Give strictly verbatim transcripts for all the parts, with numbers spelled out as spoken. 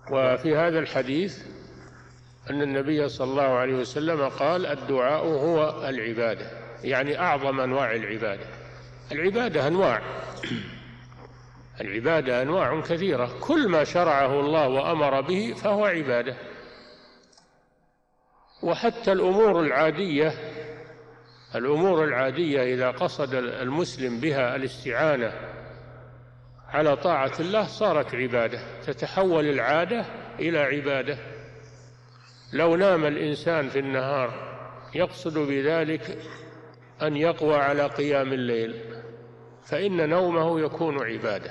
وفي هذا الحديث أن النبي صلى الله عليه وسلم قال الدعاء هو العبادة، يعني أعظم أنواع العبادة. العبادة أنواع العبادة أنواع كثيرة، كل ما شرعه الله وأمر به فهو عبادة. وحتى الأمور العادية الأمور العادية إذا قصد المسلم بها الاستعانة على طاعة الله صارت عبادة، تتحول العادة إلى عبادة. لو نام الإنسان في النهار يقصد بذلك أن يقوى على قيام الليل فإن نومه يكون عبادة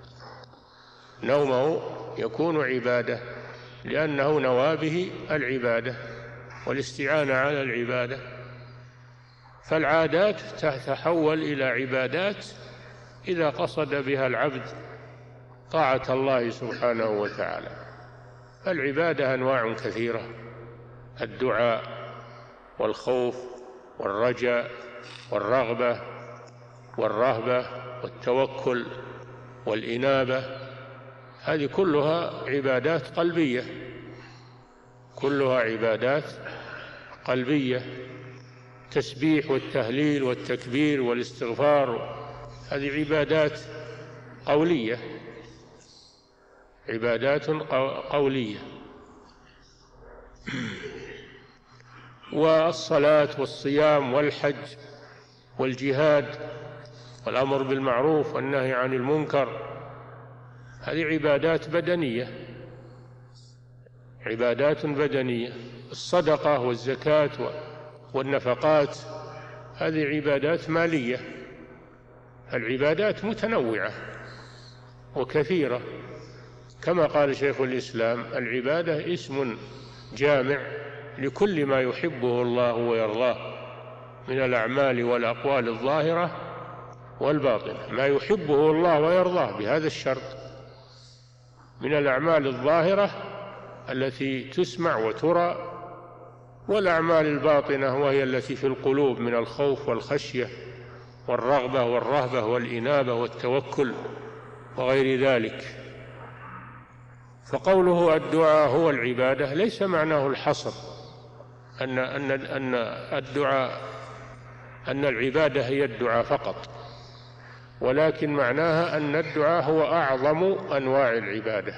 نومه يكون عبادة لأنه نوى به العبادة والاستعانة على العبادة. فالعادات تتحول إلى عبادات إذا قصد بها العبد طاعة الله سبحانه وتعالى. العبادة أنواع كثيرة: الدعاء والخوف والرجاء والرغبة والرهبة والتوكل والإنابة، هذه كلها عبادات قلبية كلها عبادات قلبية. التسبيح والتهليل والتكبير والاستغفار هذه عبادات قولية عبادات قولية. والصلاة والصيام والحج والجهاد والأمر بالمعروف والنهي عن المنكر هذه عبادات بدنية عبادات بدنية. الصدقة والزكاة والنفقات هذه عبادات مالية. العبادات متنوعة وكثيرة، كما قال شيخ الإسلام: العبادة اسم جامع لكل ما يحبه الله ويرضاه من الأعمال والأقوال الظاهرة والباطنة. ما يحبه الله ويرضاه بهذا الشرط من الأعمال الظاهرة التي تسمع وترى، والأعمال الباطنة وهي التي في القلوب من الخوف والخشية والرغبة والرهبة والإنابة والتوكل وغير ذلك. فقوله الدعاء هو العبادة ليس معناه الحصر أن أن أن الدعاء أن العبادة هي الدعاء فقط، ولكن معناها أن الدعاء هو أعظم أنواع العبادة،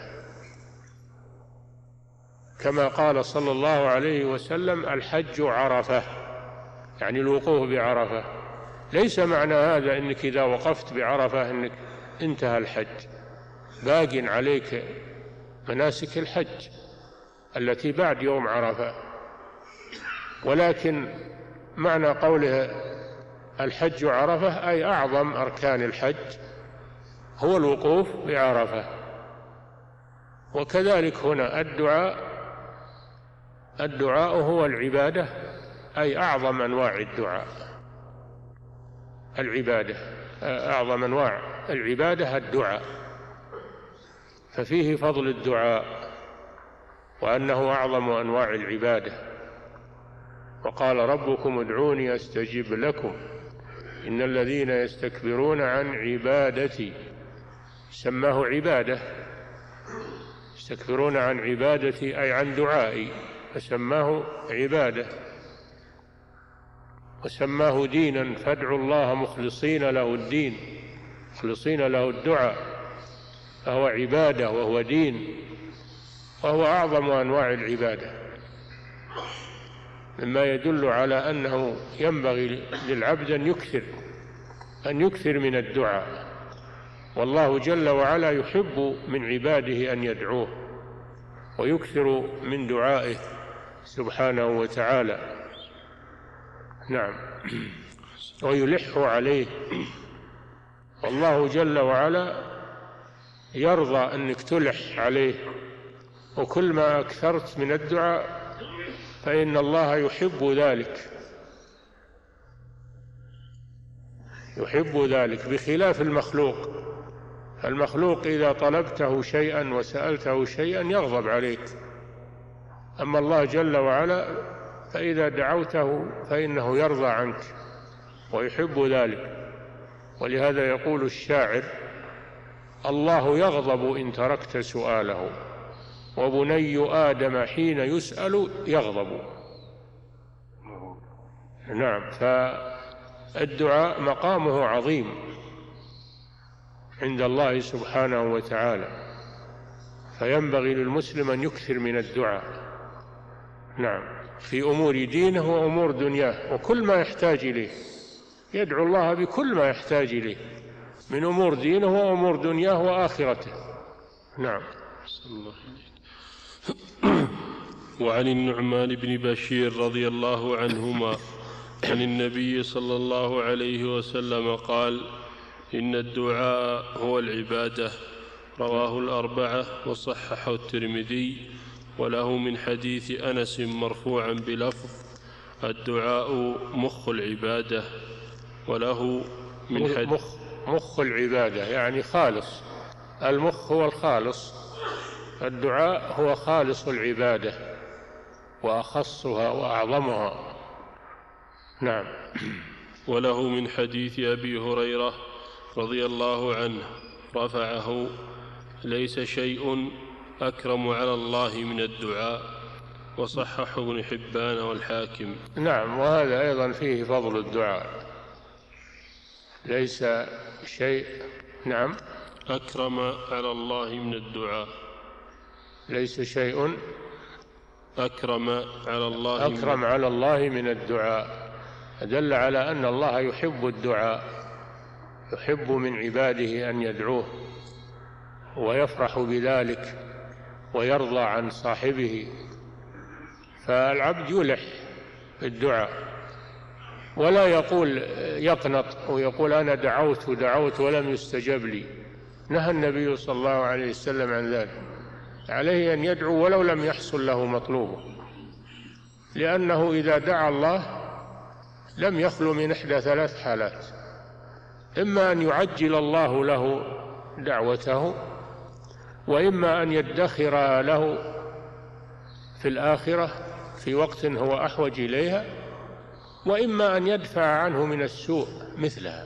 كما قال صلى الله عليه وسلم: الحج عرفة، يعني الوقوف بعرفة. ليس معنى هذا أنك إذا وقفت بعرفة أنك انتهى الحج، باق عليك مناسك الحج التي بعد يوم عرفة، ولكن معنى قوله الحج عرفة أي أعظم أركان الحج هو الوقوف بعرفة. وكذلك هنا الدعاء الدعاء هو العبادة أي أعظم أنواع الدعاء. العبادة أعظم أنواع العبادة الدعاء، ففيه فضل الدعاء وأنه أعظم أنواع العبادة. وقال ربكم ادعوني أستجب لكم إن الذين يستكبرون عن عبادتي، سماه عبادة، يستكبرون عن عبادتي أي عن دعائي، فسماه عبادة وسماه دينا. فادعوا الله مخلصين له الدين، مخلصين له الدعاء، فهو عبادة وهو دين وهو أعظم أنواع العبادة، مما يدل على أنه ينبغي للعبد أن يكثر أن يكثر من الدعاء، والله جل وعلا يحب من عباده أن يدعوه ويكثر من دعائه سبحانه وتعالى. نعم، ويلح عليه، والله جل وعلا يرضى أنك تلح عليه، وكل ما أكثرت من الدعاء فإن الله يحب ذلك يحب ذلك بخلاف المخلوق. المخلوق إذا طلبته شيئا وسألته شيئا يغضب عليك، أما الله جل وعلا فإذا دعوته فإنه يرضى عنك ويحب ذلك. ولهذا يقول الشاعر: الله يغضب إن تركت سؤاله وبني آدم حين يسأل يغضب. نعم، فالدعاء مقامه عظيم عند الله سبحانه وتعالى، فينبغي للمسلم أن يكثر من الدعاء. نعم، في أمور دينه وأمور دنياه وكل ما يحتاج إليه، يدعو الله بكل ما يحتاج إليه من أمور دينه وأمور دنياه وآخرته. نعم. وعن النعمان بن بشير رضي الله عنهما عن النبي صلى الله عليه وسلم قال: إن الدعاء هو العبادة. رواه الأربعة وصححه الترمذي، وله من حديث أنس مرفوعا بلفظ: الدعاء مخ العبادة. وله من حديث مخ, مخ العبادة يعني خالص، المخ هو الخالص، الدعاء هو خالص العبادة وأخصها وأعظمها. نعم. وله من حديث أبي هريرة رضي الله عنه رفعه: ليس شيء أكرم على الله من الدعاء. وصححه ابن حبان والحاكم. نعم، وهذا أيضا فيه فضل الدعاء. ليس شيء نعم أكرم على الله من الدعاء. ليس شيء أكرم على الله أكرم من على الله من الدعاء، دل على أن الله يحب الدعاء، يحب من عباده أن يدعوه ويفرح بذلك ويرضى عن صاحبه، فالعبد يلح بالدعاء ولا يقول يقنط ويقول أنا دعوت ودعوت ولم يستجب لي. نهى النبي صلى الله عليه وسلم عن ذلك، عليه أن يدعو ولو لم يحصل له مطلوبه، لأنه إذا دعا الله لم يخلو من إحدى ثلاث حالات: إما أن يعجل الله له دعوته، وإما أن يدخر له في الآخرة في وقت هو أحوج إليها، وإما أن يدفع عنه من السوء مثلها.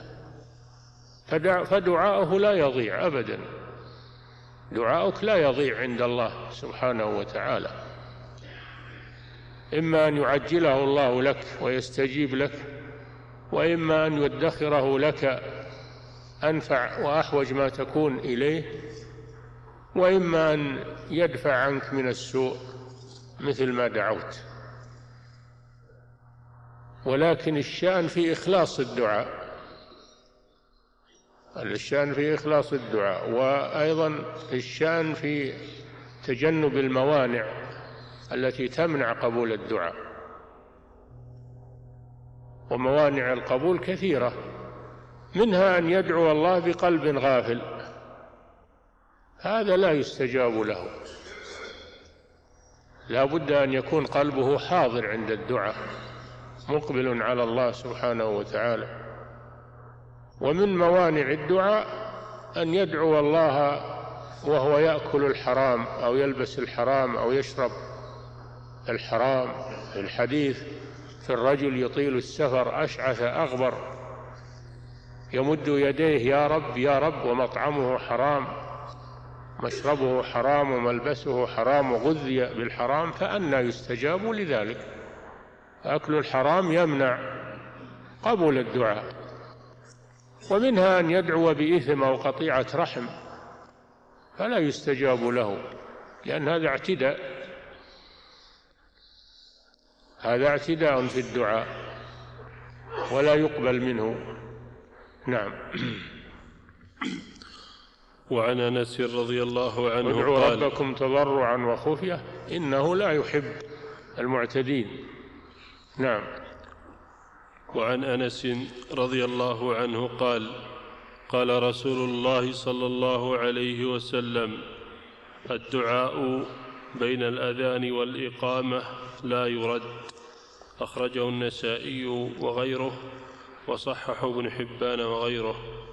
فدعاؤه لا يضيع أبدا، دعاؤك لا يضيع عند الله سبحانه وتعالى، إما أن يعجله الله لك ويستجيب لك، وإما أن يدخره لك أنفع وأحوج ما تكون إليه، وإما أن يدفع عنك من السوء مثل ما دعوت. ولكن الشأن في إخلاص الدعاء، الشأن في إخلاص الدعاء، وأيضا الشأن في تجنب الموانع التي تمنع قبول الدعاء. وموانع القبول كثيرة، منها أن يدعو الله بقلب غافل، هذا لا يستجاب له، لا بد أن يكون قلبه حاضر عند الدعاء مقبل على الله سبحانه وتعالى. ومن موانع الدعاء أن يدعو الله وهو يأكل الحرام أو يلبس الحرام أو يشرب الحرام. الحديث في الرجل يطيل السفر أشعث أغبر يمد يديه: يا رب يا رب، ومطعمه حرام، مشربه حرام، وملبسه حرام، وغذي بالحرام، فأنى يستجاب لذلك؟ أكل الحرام يمنع قبول الدعاء. ومنها أن يدعو بإثم أو قطيعة رحم، فلا يستجاب له، لأن هذا اعتداء، هذا اعتداء في الدعاء ولا يقبل منه. نعم. وعن أنس رضي الله عنه قال: ادعوا ربكم تضرعا وخفية إنه لا يحب المعتدين. نعم. وعن أنس رضي الله عنه قال: قال رسول الله صلى الله عليه وسلم: الدعاء بين الأذان والإقامة لا يرد. أخرجه النسائي وغيره، وصححه ابن حبان وغيره.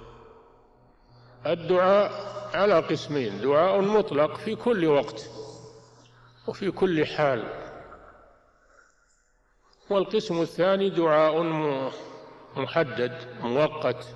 الدعاء على قسمين: دعاء مطلق في كل وقت وفي كل حال، والقسم الثاني دعاء محدد مؤقت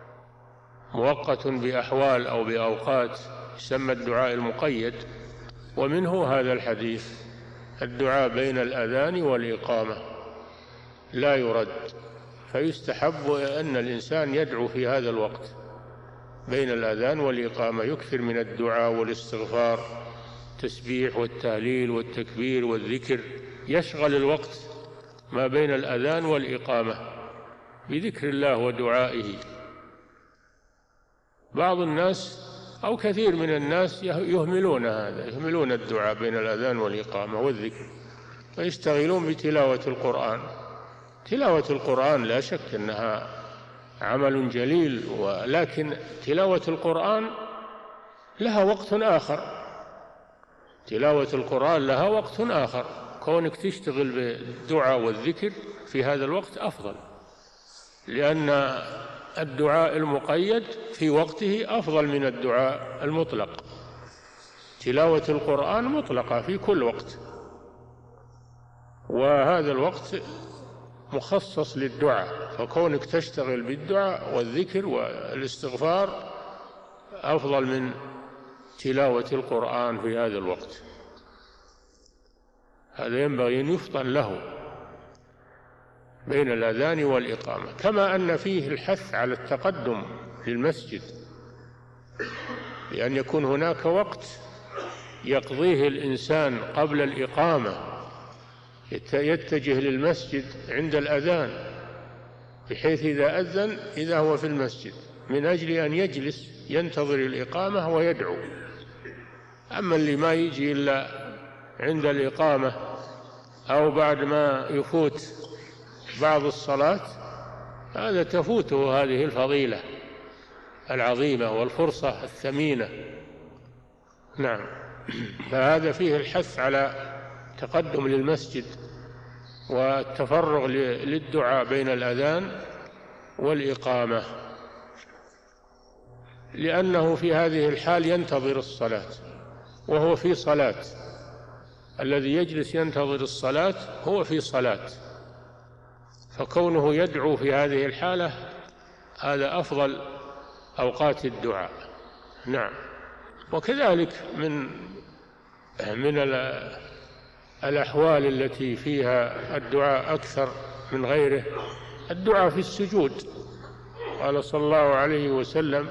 مؤقت بأحوال أو بأوقات، يسمى الدعاء المقيد. ومنه هذا الحديث: الدعاء بين الأذان والإقامة لا يرد، فيستحب أن الإنسان يدعو في هذا الوقت بين الأذان والإقامة، يكثر من الدعاء والاستغفار، التسبيح والتهليل والتكبير والذكر، يشغل الوقت ما بين الأذان والإقامة بذكر الله ودعائه. بعض الناس أو كثير من الناس يهملون هذا، يهملون الدعاء بين الأذان والإقامة والذكر، ويشتغلون بتلاوة القرآن. تلاوة القرآن لا شك أنها عمل جليل، ولكن تلاوة القرآن لها وقت آخر، تلاوة القرآن لها وقت آخر. كونك تشتغل بالدعاء والذكر في هذا الوقت أفضل، لأن الدعاء المقيد في وقته أفضل من الدعاء المطلق. تلاوة القرآن مطلقة في كل وقت، وهذا الوقت مخصص للدعاء، فكونك تشتغل بالدعاء والذكر والاستغفار أفضل من تلاوة القرآن في هذا الوقت. هذا ينبغي أن يفطن له بين الأذان والإقامة. كما أن فيه الحث على التقدم للمسجد، لأن يكون هناك وقت يقضيه الإنسان قبل الإقامة، يتجه للمسجد عند الأذان، بحيث إذا أذن إذا هو في المسجد، من أجل أن يجلس ينتظر الإقامة ويدعو. أما اللي ما يجي إلا عند الإقامة أو بعد ما يفوت بعض الصلاة، هذا تفوته هذه الفضيلة العظيمة والفرصة الثمينة. نعم، فهذا فيه الحث على تقدم للمسجد والتفرغ للدعاء بين الأذان والإقامة، لأنه في هذه الحال ينتظر الصلاة وهو في صلاة. الذي يجلس ينتظر الصلاة هو في صلاة، فكونه يدعو في هذه الحالة هذا أفضل أوقات الدعاء. نعم. وكذلك من من الأحوال التي فيها الدعاء أكثر من غيره الدعاء في السجود. قال صلى الله عليه وسلم: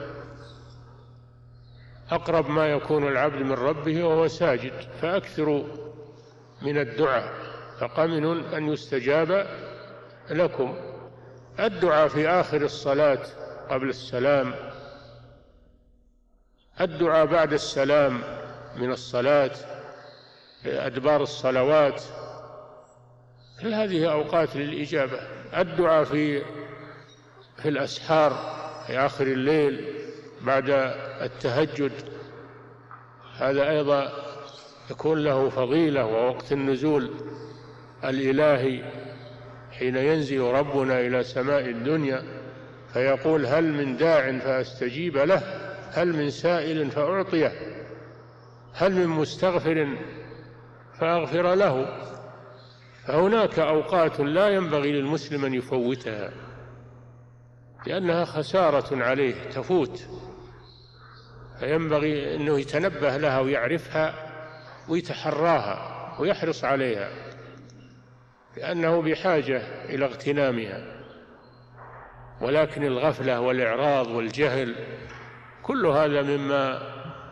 أقرب ما يكون العبد من ربه وهو ساجد فأكثروا من الدعاء فقمن أن يستجاب لكم. الدعاء في آخر الصلاة قبل السلام، الدعاء بعد السلام من الصلاة، أدبار الصلوات، كل هذه أوقات للإجابة. الدعاء في في الأسحار في آخر الليل بعد التهجد، هذا أيضا يكون له فضيلة. ووقت النزول الإلهي حين ينزل ربنا إلى سماء الدنيا فيقول: هل من داع فأستجيب له، هل من سائل فأعطيه، هل من مستغفر فأغفر له. فهناك أوقات لا ينبغي للمسلم أن يفوتها، لأنها خسارة عليه تفوت، فينبغي أنه يتنبه لها ويعرفها ويتحراها ويحرص عليها، لأنه بحاجة إلى اغتنامها. ولكن الغفلة والإعراض والجهل كل هذا مما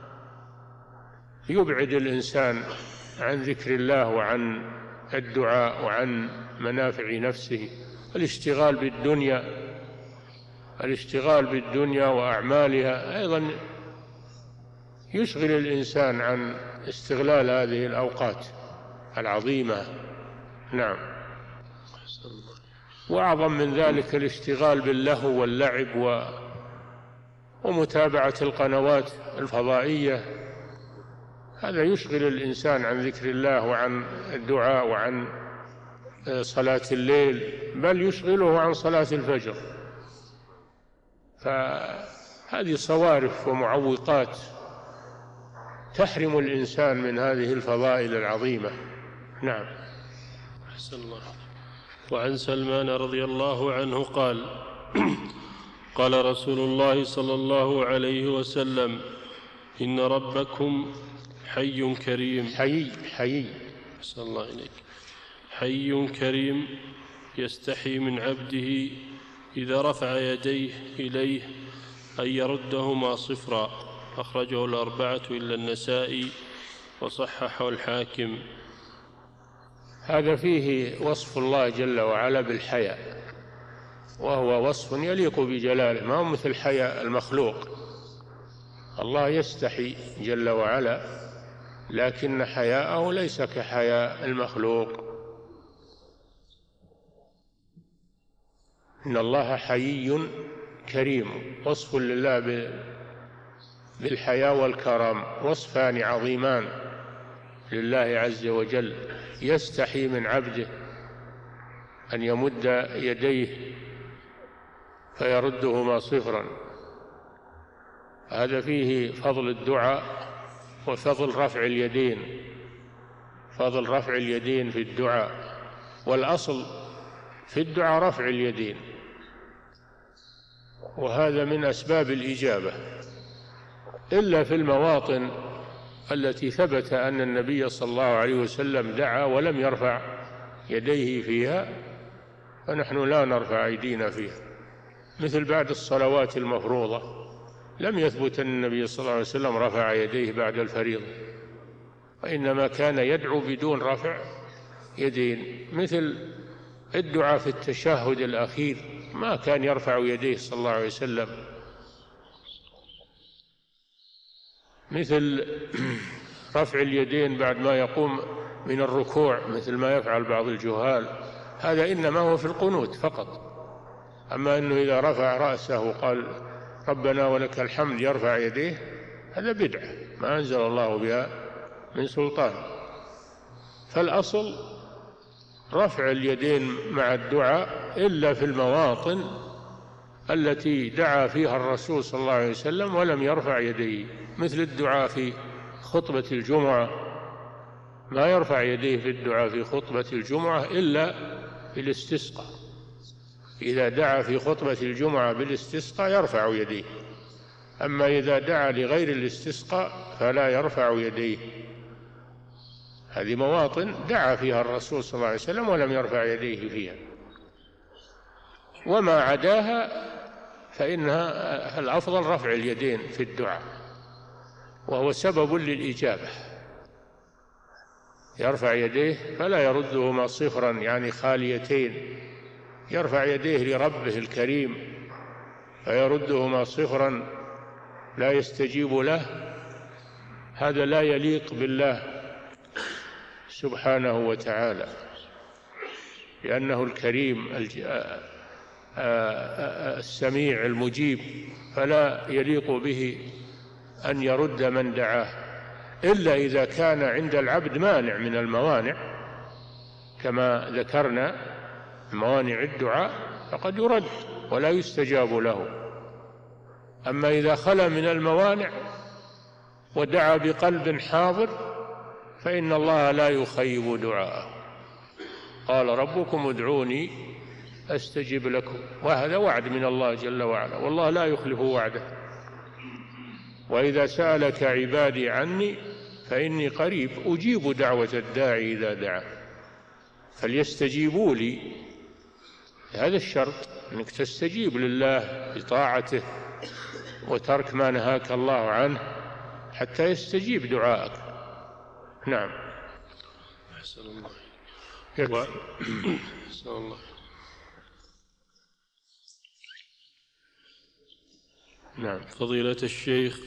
يبعد الإنسان عن ذكر الله وعن الدعاء وعن منافع نفسه. الاشتغال بالدنيا الاشتغال بالدنيا وأعمالها أيضا يشغل الإنسان عن استغلال هذه الأوقات العظيمة. نعم. وأعظم من ذلك الاشتغال باللهو واللعب و ومتابعة القنوات الفضائية، هذا يشغل الإنسان عن ذكر الله وعن الدعاء وعن صلاة الليل، بل يشغله عن صلاة الفجر. فهذه صوارف ومعوقات تحرم الإنسان من هذه الفضائل العظيمة. نعم. أحسن الله. وعن سلمان رضي الله عنه قال: قال رسول الله صلى الله عليه وسلم: إن ربكم حي كريم حي حي صلى الله إليك حي كريم يستحي من عبده إذا رفع يديه إليه أن يردهما صفرا. أخرجه الأربعة إلا النسائي وصححه الحاكم. هذا فيه وصف الله جل وعلا بالحياء، وهو وصف يليق بجلاله، ما هو مثل حياء المخلوق. الله يستحي جل وعلا، لكن حياءه ليس كحياء المخلوق. إن الله حيي كريم، وصف لله بالحياء والكرم، وصفان عظيمان لله عز وجل. يستحي من عبده أن يمد يديه فيردهما صفرا. هذا فيه فضل الدعاء وفضل رفع اليدين، فضل رفع اليدين في الدعاء، والأصل في الدعاء رفع اليدين، وهذا من أسباب الإجابة، إلا في المواطن التي ثبت أن النبي صلى الله عليه وسلم دعا ولم يرفع يديه فيها، فنحن لا نرفع أيدينا فيها، مثل بعد الصلوات المفروضة لم يثبت أن النبي صلى الله عليه وسلم رفع يديه بعد الفريضة، وإنما كان يدعو بدون رفع يدين. مثل الدعاء في التشهد الأخير ما كان يرفع يديه صلى الله عليه وسلم. مثل رفع اليدين بعد ما يقوم من الركوع، مثل ما يفعل بعض الجهال، هذا إنما هو في القنوت فقط. أما أنه إذا رفع رأسه وقال ربنا ولك الحمد يرفع يديه، هذا بدعة ما أنزل الله بها من سلطان. فالأصل رفع اليدين مع الدعاء، إلا في المواطن التي دعا فيها الرسول صلى الله عليه وسلم ولم يرفع يديه، مثل الدعاء في خطبة الجمعة، ما يرفع يديه في الدعاء في خطبة الجمعة إلا بالاستسقاء. إذا دعا في خطبة الجمعة بالاستسقاء يرفع يديه، أما إذا دعا لغير الاستسقاء فلا يرفع يديه. هذه مواطن دعا فيها الرسول صلى الله عليه وسلم ولم يرفع يديه فيها، وما عداها فإنها الأفضل رفع اليدين في الدعاء، وهو سبب للإجابة. يرفع يديه فلا يردهما صفرا يعني خاليتين، يرفع يديه لربه الكريم فيردهما صفرا لا يستجيب له، هذا لا يليق بالله سبحانه وتعالى، لأنه الكريم السميع المجيب، فلا يليق به أن يرد من دعاه، إلا إذا كان عند العبد مانع من الموانع كما ذكرنا، موانع الدعاء فقد يرد ولا يستجاب له. أما إذا خلا من الموانع ودعا بقلب حاضر فإن الله لا يخيب دعاءه. قال ربكم ادعوني أستجب لكم، وهذا وعد من الله جل وعلا، والله لا يخلف وعده. وإذا سألك عبادي عني فإني قريب أجيب دعوة الداعي إذا دعا فليستجيبوا لي. هذا الشرط، أنك تستجيب لله بطاعته وترك ما نهاك الله عنه حتى يستجيب دعائك. نعم. أحسن الله. و... أحسن الله. نعم. فضيلة الشيخ،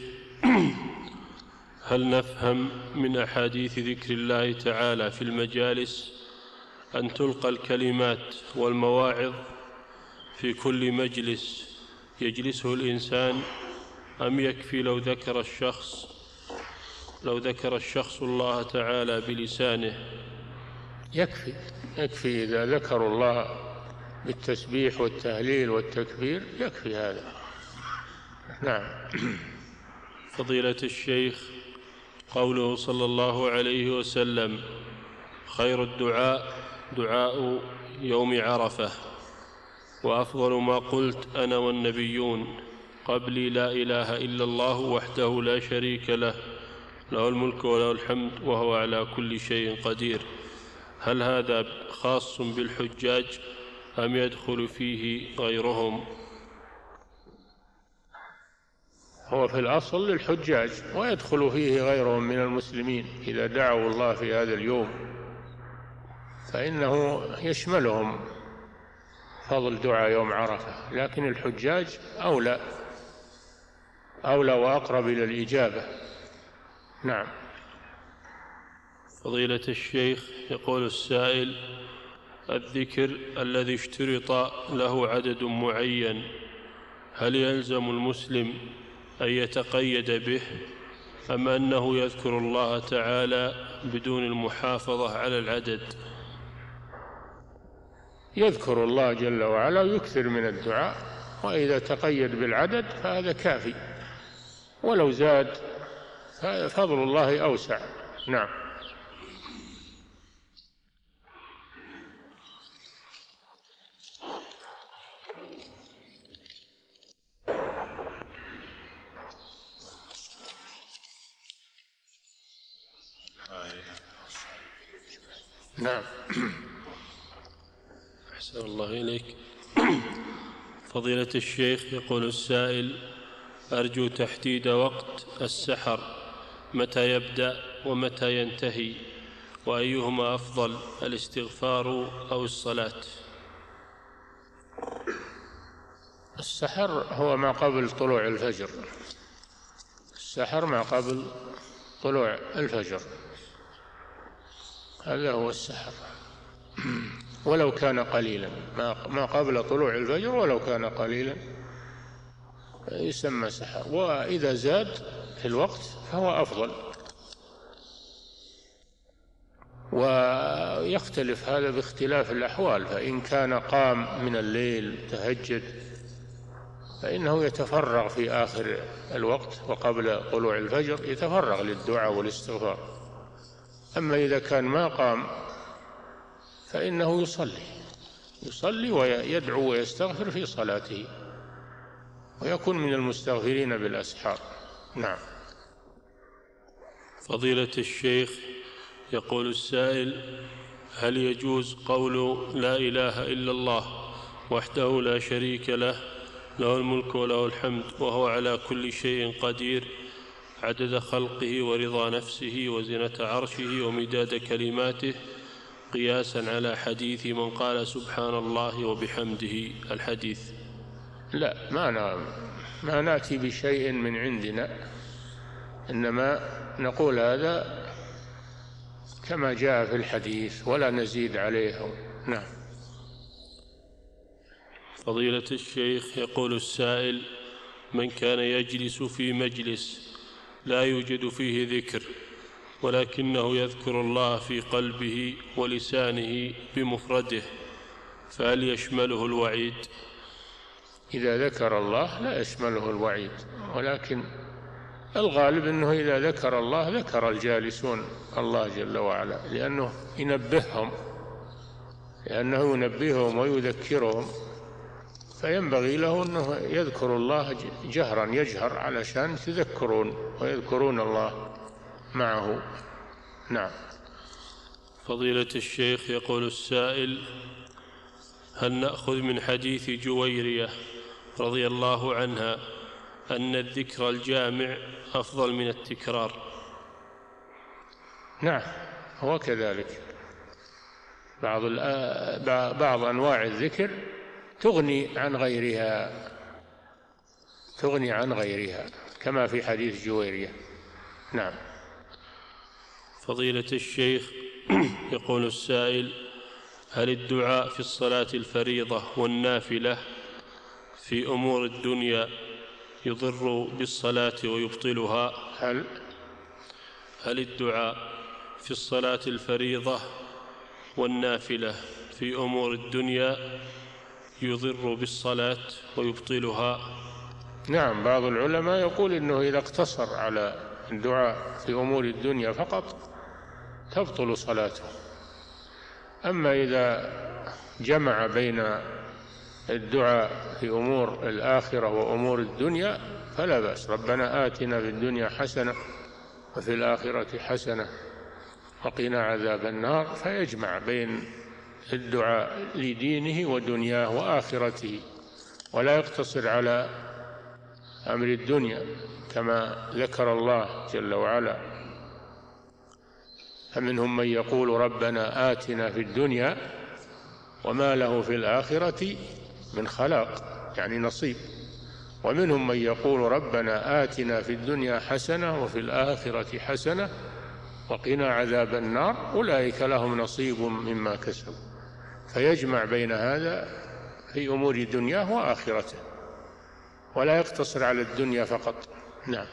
هل نفهم من أحاديث ذكر الله تعالى في المجالس أن تلقى الكلمات والمواعظ في كل مجلس يجلسه الإنسان، أم يكفي لو ذكر الشخص لو ذكر الشخص الله تعالى بلسانه؟ يكفي يكفي إذا ذكروا الله بالتسبيح والتهليل والتكبير يكفي هذا. نعم. فضيلة الشيخ، قوله صلى الله عليه وسلم خير الدعاء دعاء يوم عرفة، وأفضل ما قلت أنا والنبيون قبلي لا إله إلا الله وحده لا شريك له له الملك وله الحمد وهو على كل شيء قدير، هل هذا خاص بالحجاج أم يدخل فيه غيرهم؟ هو في الأصل للحجاج، ويدخل فيه غيرهم من المسلمين إذا دعوا الله في هذا اليوم، فإنه يشملهم فضل دعاء يوم عرفة، لكن الحجاج أولى أولى وأقرب إلى الإجابة. نعم. فضيلة الشيخ، يقول السائل: الذكر الذي اشترط له عدد معين هل يلزم المسلم أن يتقيد به، أم أنه يذكر الله تعالى بدون المحافظة على العدد؟ يذكر الله جل وعلا ويكثر من الدعاء، وإذا تقيد بالعدد فهذا كافي، ولو زاد فضل الله أوسع. نعم. نعم. أحسن الله إليك. فضيلة الشيخ، يقول السائل: أرجو تحديد وقت السحر، متى يبدأ ومتى ينتهي، وأيهما أفضل، الاستغفار أو الصلاة؟ السحر هو ما قبل طلوع الفجر، السحر ما قبل طلوع الفجر، هذا هو السحر، ولو كان قليلا، ما قبل طلوع الفجر ولو كان قليلا يسمى سحر، وإذا زاد في الوقت فهو أفضل. ويختلف هذا باختلاف الأحوال، فإن كان قام من الليل تهجد فإنه يتفرغ في آخر الوقت وقبل طلوع الفجر، يتفرغ للدعاء والاستغفار. أما إذا كان ما قام فإنه يصلي يصلي ويدعو ويستغفر في صلاته، ويكون من المستغفرين بالأسحار. نعم. فضيلة الشيخ، يقول السائل: هل يجوز قول لا إله إلا الله وحده لا شريك له، له الملك وله الحمد وهو على كل شيء قدير، عدد خلقه ورضا نفسه وزنة عرشه ومداد كلماته، قياسا على حديث من قال سبحان الله وبحمده الحديث؟ لا، ما, ما نأتي بشيء من عندنا، إنما نقول هذا كما جاء في الحديث ولا نزيد عليه. نعم. فضيلة الشيخ، يقول السائل: من كان يجلس في مجلس لا يوجد فيه ذكر ولكنه يذكر الله في قلبه ولسانه بمفرده، فهل يشمله الوعيد؟ إذا ذكر الله لا يشمله الوعيد، ولكن الغالب أنه إذا ذكر الله ذكر الجالسون الله جل وعلا، لأنه ينبههم لأنه ينبههم ويذكرهم، فينبغي له أنه يذكر الله جهرا، يجهر علشان يتذكرون ويذكرون الله معه. نعم. فضيلة الشيخ، يقول السائل: هل نأخذ من حديث جويرية رضي الله عنها أن الذكر الجامع أفضل من التكرار؟ نعم، هو كذلك. بعض بعض أنواع الذكر تغني عن غيرها تغني عن غيرها كما في حديث جويرية. نعم. فضيلة الشيخ، يقول السائل: هل الدعاء في الصلاة الفريضة والنافلة في أمور الدنيا يضر بالصلاة ويبطلها؟ هل هل الدعاء في الصلاة الفريضة والنافلة في أمور الدنيا يضر بالصلاة ويبطلها؟ نعم، بعض العلماء يقول إنه إذا اقتصر على الدعاء في أمور الدنيا فقط تبطل صلاته، أما إذا جمع بين الدعاء في أمور الآخرة وأمور الدنيا فلا بأس. ربنا آتنا في الدنيا حسنة وفي الآخرة حسنة وقنا عذاب النار، فيجمع بين الدعاء لدينه ودنياه وآخرته، ولا يقتصر على أمر الدنيا كما ذكر الله جل وعلا: فمنهم من يقول ربنا آتنا في الدنيا وما له في الآخرة من خلاق، يعني نصيب. ومنهم من يقول ربنا آتنا في الدنيا حسنة وفي الآخرة حسنة وقنا عذاب النار، أولئك لهم نصيب مما كسبوا. فيجمع بين هذا في أمور دنياه وآخرته، ولا يقتصر على الدنيا فقط. نعم.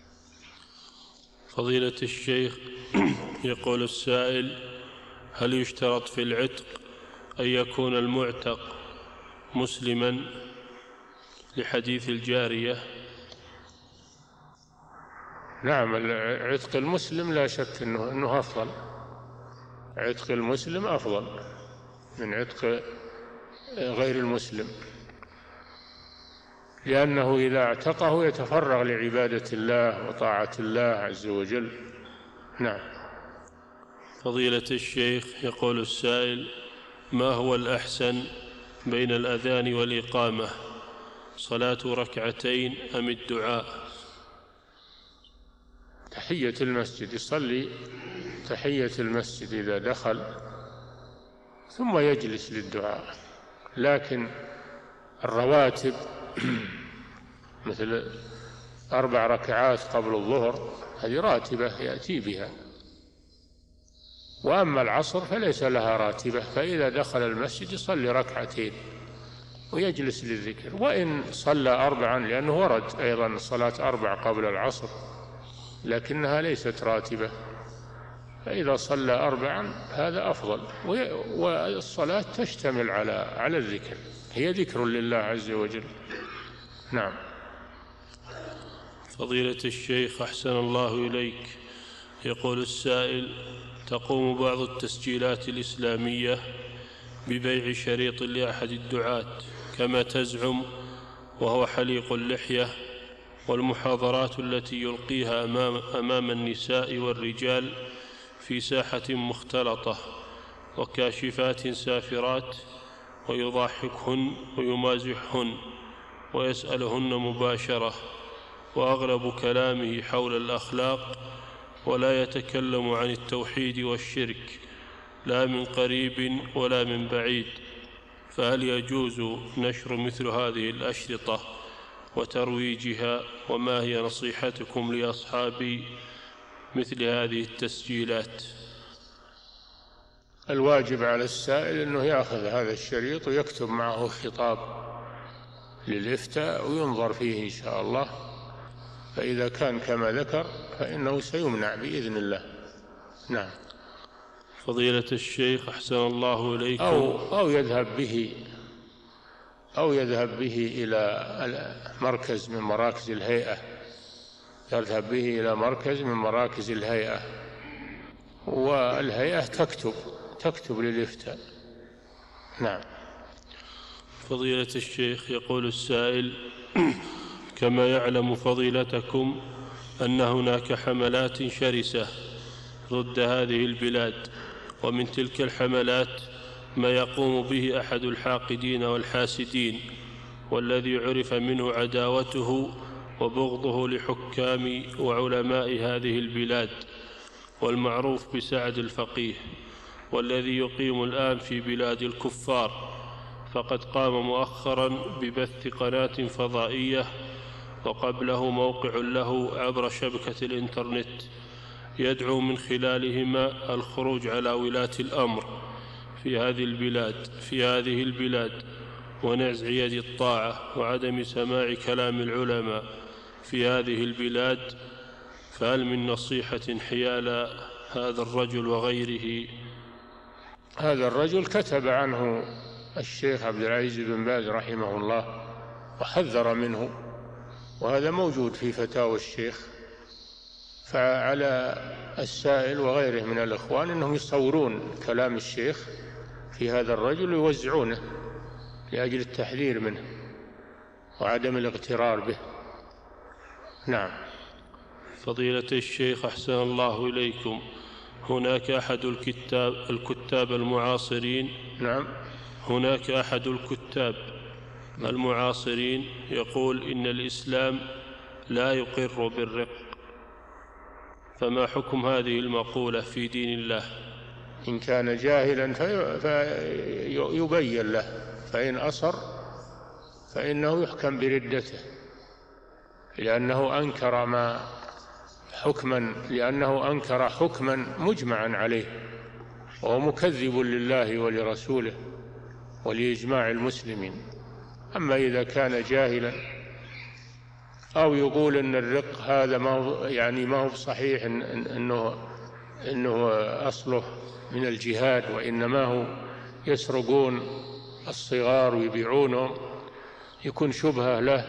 فضيلة الشيخ، يقول السائل: هل يشترط في العتق أن يكون المعتق مسلما لحديث الجارية؟ نعم، عتق المسلم لا شك أنه, إنه أفضل. عتق المسلم أفضل من عتق غير المسلم، لأنه إذا اعتقه يتفرغ لعبادة الله وطاعة الله عز وجل. نعم. فضيلة الشيخ، يقول السائل: ما هو الأحسن بين الأذان والإقامة، صلاة ركعتين أم الدعاء؟ تحية المسجد، يصلي تحية المسجد إذا دخل ثم يجلس للدعاء. لكن الرواتب مثل أربع ركعات قبل الظهر هذه راتبة يأتي بها، وأما العصر فليس لها راتبة، فإذا دخل المسجد يصلي ركعتين ويجلس للذكر. وإن صلى أربعا، لأنه ورد أيضا صلاة أربع قبل العصر لكنها ليست راتبة، فإذا صلى أربعا هذا أفضل. والصلاة تشتمل على على الذكر، هي ذكر لله عز وجل. نعم. فضيلة الشيخ، أحسن الله إليك، يقول السائل: تقوم بعض التسجيلات الإسلامية ببيع شريط لأحد الدعاة كما تزعم، وهو حليق اللحية، والمحاضرات التي يلقيها أمام, أمام النساء والرجال في ساحة مختلطة، وكاشفات سافرات، ويضحكهن ويمازحهن ويسألهن مباشرة، وأغلب كلامه حول الأخلاق، ولا يتكلم عن التوحيد والشرك لا من قريب ولا من بعيد. فهل يجوز نشر مثل هذه الأشرطة وترويجها؟ وما هي نصيحتكم لأصحاب مثل هذه التسجيلات؟ الواجب على السائل أنه يأخذ هذا الشريط ويكتب معه خطاب للإفتاء وينظر فيه إن شاء الله، فإذا كان كما ذكر فإنه سيمنع بإذن الله. نعم. فضيلة الشيخ، أحسن الله إليكم، أو, أو يذهب به أو يذهب به إلى مركز من مراكز الهيئة، يذهب به إلى مركز من مراكز الهيئة، والهيئة تكتب تكتب للإفتاء. نعم. فضيلة الشيخ، يقول السائل: كما يعلم فضيلتكم أن هناك حملات شرسة ضد هذه البلاد، ومن تلك الحملات ما يقوم به أحد الحاقدين والحاسدين، والذي عرف منه عداوته وبغضه لحكام وعلماء هذه البلاد، والمعروف بسعد الفقيه، والذي يقيم الآن في بلاد الكفار. فقد قام مؤخرا ببث قناة فضائية، وقبله موقع له عبر شبكة الإنترنت، يدعو من خلالهما الخروج على ولاة الأمر في هذه البلاد في هذه البلاد ونزع يد الطاعة وعدم سماع كلام العلماء في هذه البلاد. فهل من نصيحة حيال هذا الرجل وغيره؟ هذا الرجل كتب عنه الشيخ عبد العزيز بن باز رحمه الله وحذر منه، وهذا موجود في فتاوى الشيخ. فعلى السائل وغيره من الإخوان أنهم يصورون كلام الشيخ في هذا الرجل ويوزعونه لأجل التحذير منه وعدم الاغترار به. نعم. فضيلة الشيخ أحسن الله إليكم، هناك أحد الكتاب, الكتاب المعاصرين نعم هناك أحد الكتاب المعاصرين يقول إن الإسلام لا يقر بالرق، فما حكم هذه المقولة في دين الله؟ إن كان جاهلا فيبين له، فإن أصر فإنه يحكم بردته، لأنه أنكر ما حكما لأنه أنكر حكما مجمعا عليه، وهو مكذب لله ولرسوله ولإجماع المسلمين. أما إذا كان جاهلا أو يقول أن الرق هذا ما هو يعني ما هو صحيح، إن إنه إنه أصله من الجهاد، وإنما هو يسرقون الصغار ويبيعونهم، يكون شبهة له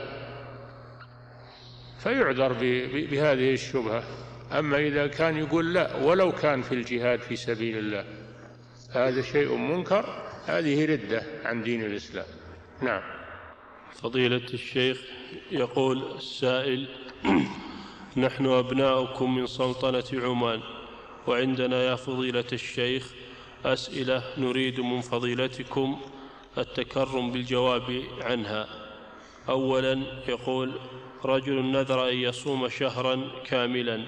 فيعذر بهذه الشبهة. أما إذا كان يقول لا ولو كان في الجهاد في سبيل الله هذا شيء منكر، هذه ردة عن دين الإسلام. نعم. فضيلة الشيخ، يقول السائل: نحن أبناؤكم من سلطنة عمان، وعندنا يا فضيلة الشيخ أسئلة نريد من فضيلتكم التكرم بالجواب عنها. أولا، يقول: رجل نذر أن يصوم شهرا كاملا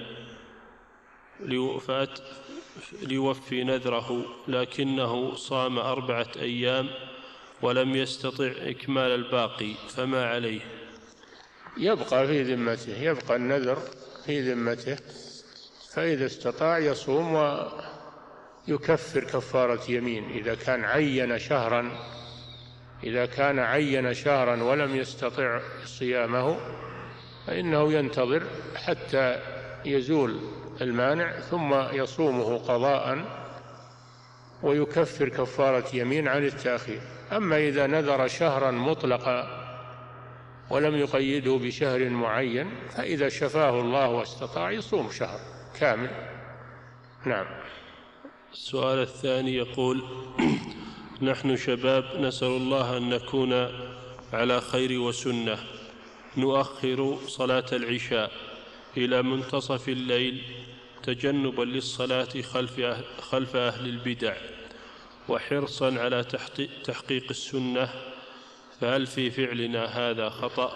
ليوفي نذره، لكنه صام أربعة أيام ولم يستطع إكمال الباقي، فما عليه؟ يبقى في ذمته، يبقى النذر في ذمته، فإذا استطاع يصوم ويكفر كفارة يمين. إذا كان عين شهرا إذا كان عين شهرا ولم يستطع صيامه فإنه ينتظر حتى يزول المانع ثم يصومه قضاء ويكفر كفارة يمين عن التأخير. أما إذا نذر شهرا مطلقا ولم يقيده بشهر معين فإذا شفاه الله واستطاع يصوم شهر كامل. نعم. السؤال الثاني يقول: نحن شباب نسأل الله أن نكون على خير وسنة، نؤخر صلاة العشاء إلى منتصف الليل تجنبا للصلاة خلف أهل البدع وحرصا على تحقيق السنة، فهل في فعلنا هذا خطأ؟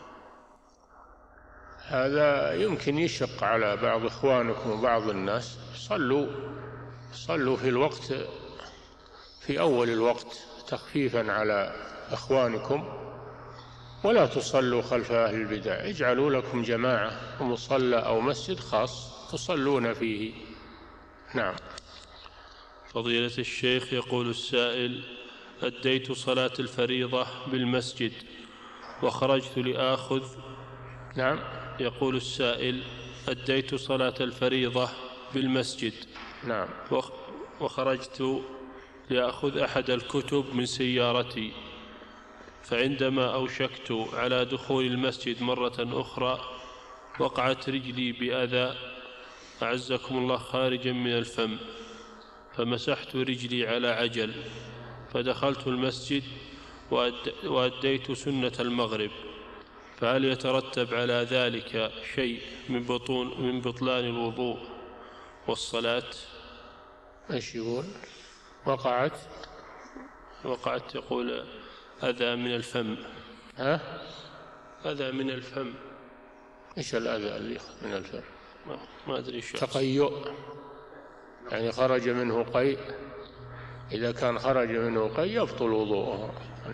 هذا يمكن يشق على بعض إخوانكم وبعض الناس. صلوا صلوا في الوقت في أول الوقت تخفيفا على إخوانكم، ولا تصلوا خلف أهل البدع. اجعلوا لكم جماعة ومصلى أو مسجد خاص تصلون فيه. نعم. فضيلة الشيخ، يقول السائل: أديت صلاة الفريضة بالمسجد وخرجت لآخذ. نعم. يقول السائل: أديت صلاة الفريضة بالمسجد. نعم. وخرجت لأخذ أحد الكتب من سيارتي، فعندما أوشكت على دخول المسجد مرة أخرى وقعت رجلي بأذى أعزكم الله خارجا من الفم، فمسحت رجلي على عجل، فدخلت المسجد وأديت سنة المغرب، فهل يترتب على ذلك شيء من بطون من بطلان الوضوء والصلاة؟ ايش يقول؟ وقعت وقعت يقول أذى من الفم. ها؟ أذى من الفم. ايش الأذى اللي من الفم؟ ما, ما أدري ايش. تقيؤ، يعني خرج منه قيء. إذا كان خرج منه قيء يبطل وضوءه،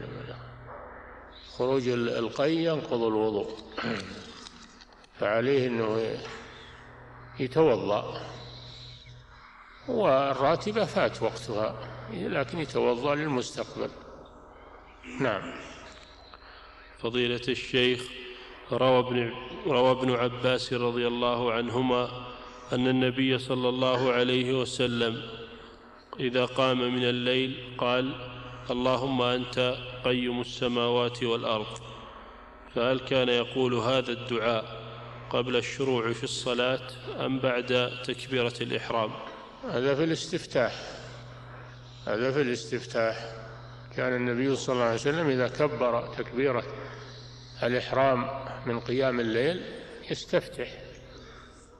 خروج القيء ينقض الوضوء، فعليه أنه يتوضأ، والراتبة فات وقتها لكن يتوضأ للمستقبل. نعم. فضيلة الشيخ، روى ابن, روى ابن عباس رضي الله عنهما أن النبي صلى الله عليه وسلم إذا قام من الليل قال: اللهم أنت قيم السماوات والأرض. فهل كان يقول هذا الدعاء قبل الشروع في الصلاة أم بعد تكبيرة الإحرام؟ هذا في الاستفتاح هذا في الاستفتاح كان النبي صلى الله عليه وسلم إذا كبر تكبيرة الإحرام من قيام الليل يستفتح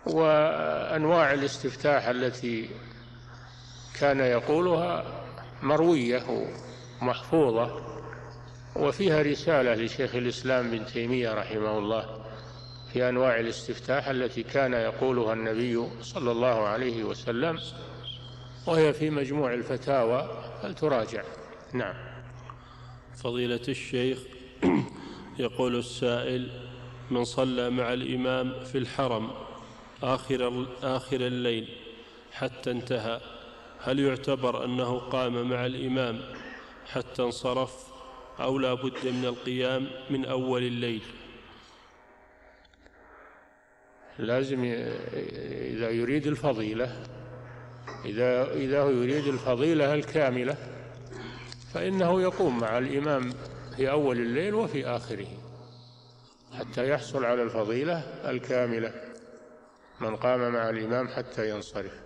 وأنواع الاستفتاح التي كان يقولها مروية ومحفوظة، وفيها رسالة لشيخ الإسلام ابن تيمية رحمه الله في أنواع الاستفتاح التي كان يقولها النبي صلى الله عليه وسلم، وهي في مجموع الفتاوى فلتراجع. نعم. فضيلة الشيخ، يقول السائل: من صلى مع الإمام في الحرم آخر, آخر الليل حتى انتهى، هل يعتبر أنه قام مع الإمام حتى انصرف، أو لا بد من القيام من أول الليل؟ لازم إذا يريد الفضيلة إذا إذا يريد الفضيلة الكاملة فإنه يقوم مع الإمام في أول الليل وفي آخره حتى يحصل على الفضيلة الكاملة، من قام مع الإمام حتى ينصرف.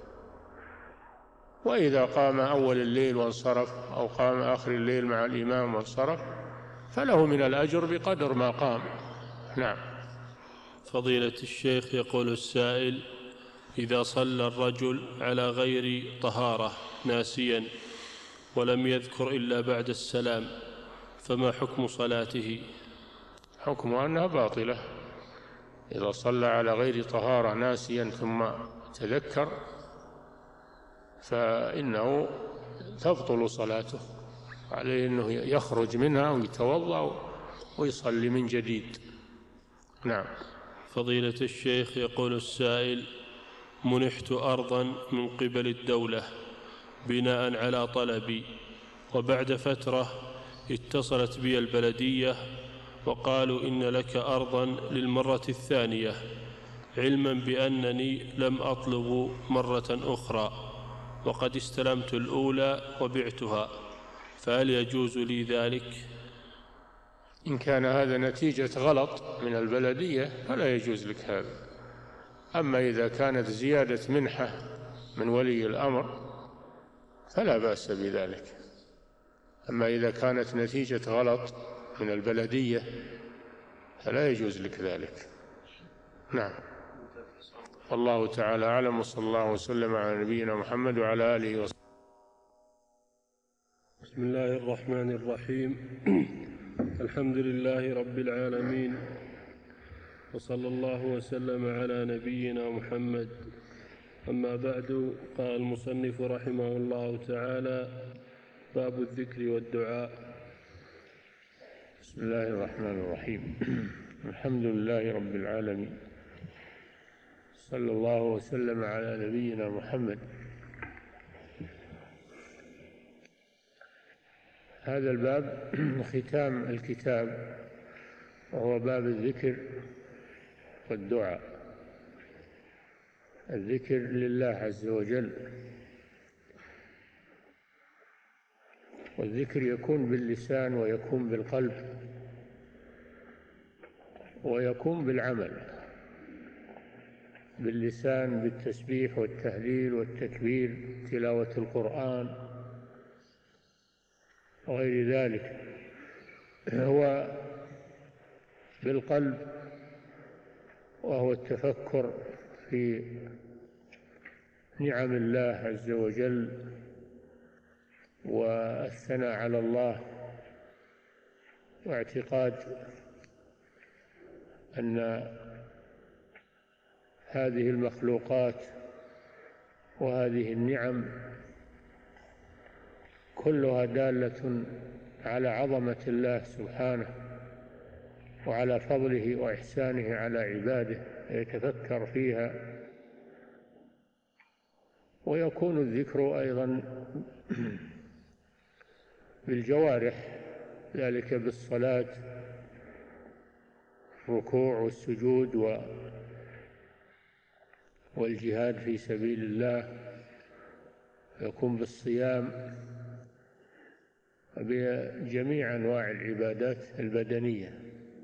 وإذا قام أول الليل وانصرف، أو قام آخر الليل مع الإمام وانصرف، فله من الأجر بقدر ما قام. نعم. فضيلة الشيخ، يقول السائل: إذا صلى الرجل على غير طهارة ناسيا ولم يذكر إلا بعد السلام، فما حكم صلاته؟ حكمها أنها باطلة. إذا صلى على غير طهارة ناسيا ثم تذكر فإنه تبطل صلاته، عليه أنه يخرج منها ويتوضأ ويصلي من جديد. نعم. فضيلة الشيخ، يقول السائل: منحت أرضا من قبل الدولة بناء على طلبي، وبعد فترة اتصلت بي البلدية وقالوا إن لك أرضا للمرة الثانية، علما بأنني لم أطلب مرة أخرى وقد استلمت الأولى وبعتها، فهل يجوز لي ذلك؟ إن كان هذا نتيجة غلط من البلدية فلا يجوز لك هذا. أما إذا كانت زيادة منحة من ولي الأمر فلا بأس بذلك. أما إذا كانت نتيجة غلط من البلدية فلا يجوز لك ذلك. نعم. والله تعالى أعلم، وصلى الله وسلم على نبينا محمد وعلى آله وصحبه. بسم الله الرحمن الرحيم. الحمد لله رب العالمين، وصلى الله وسلم على نبينا محمد. أما بعد، قال المصنف رحمه الله تعالى: باب الذكر والدعاء. بسم الله الرحمن الرحيم. الحمد لله رب العالمين، صلى الله وسلم على نبينا محمد. هذا الباب ختام الكتاب، وهو باب الذكر والدعاء. الذكر لله عز وجل، والذكر يكون باللسان ويكون بالقلب ويكون بالعمل. باللسان بالتسبيح والتهليل والتكبير، تلاوة القرآن وغير ذلك. هو بالقلب، وهو التفكر في نعم الله عز وجل والثناء على الله، واعتقاد أن هذه المخلوقات وهذه النعم كلها دالة على عظمة الله سبحانه وعلى فضله وإحسانه على عباده، يتفكر فيها. ويكون الذكر أيضا بالجوارح، ذلك بالصلاة، الركوع والسجود والجهاد في سبيل الله، يكون بالصيام، بجميع أنواع العبادات البدنية،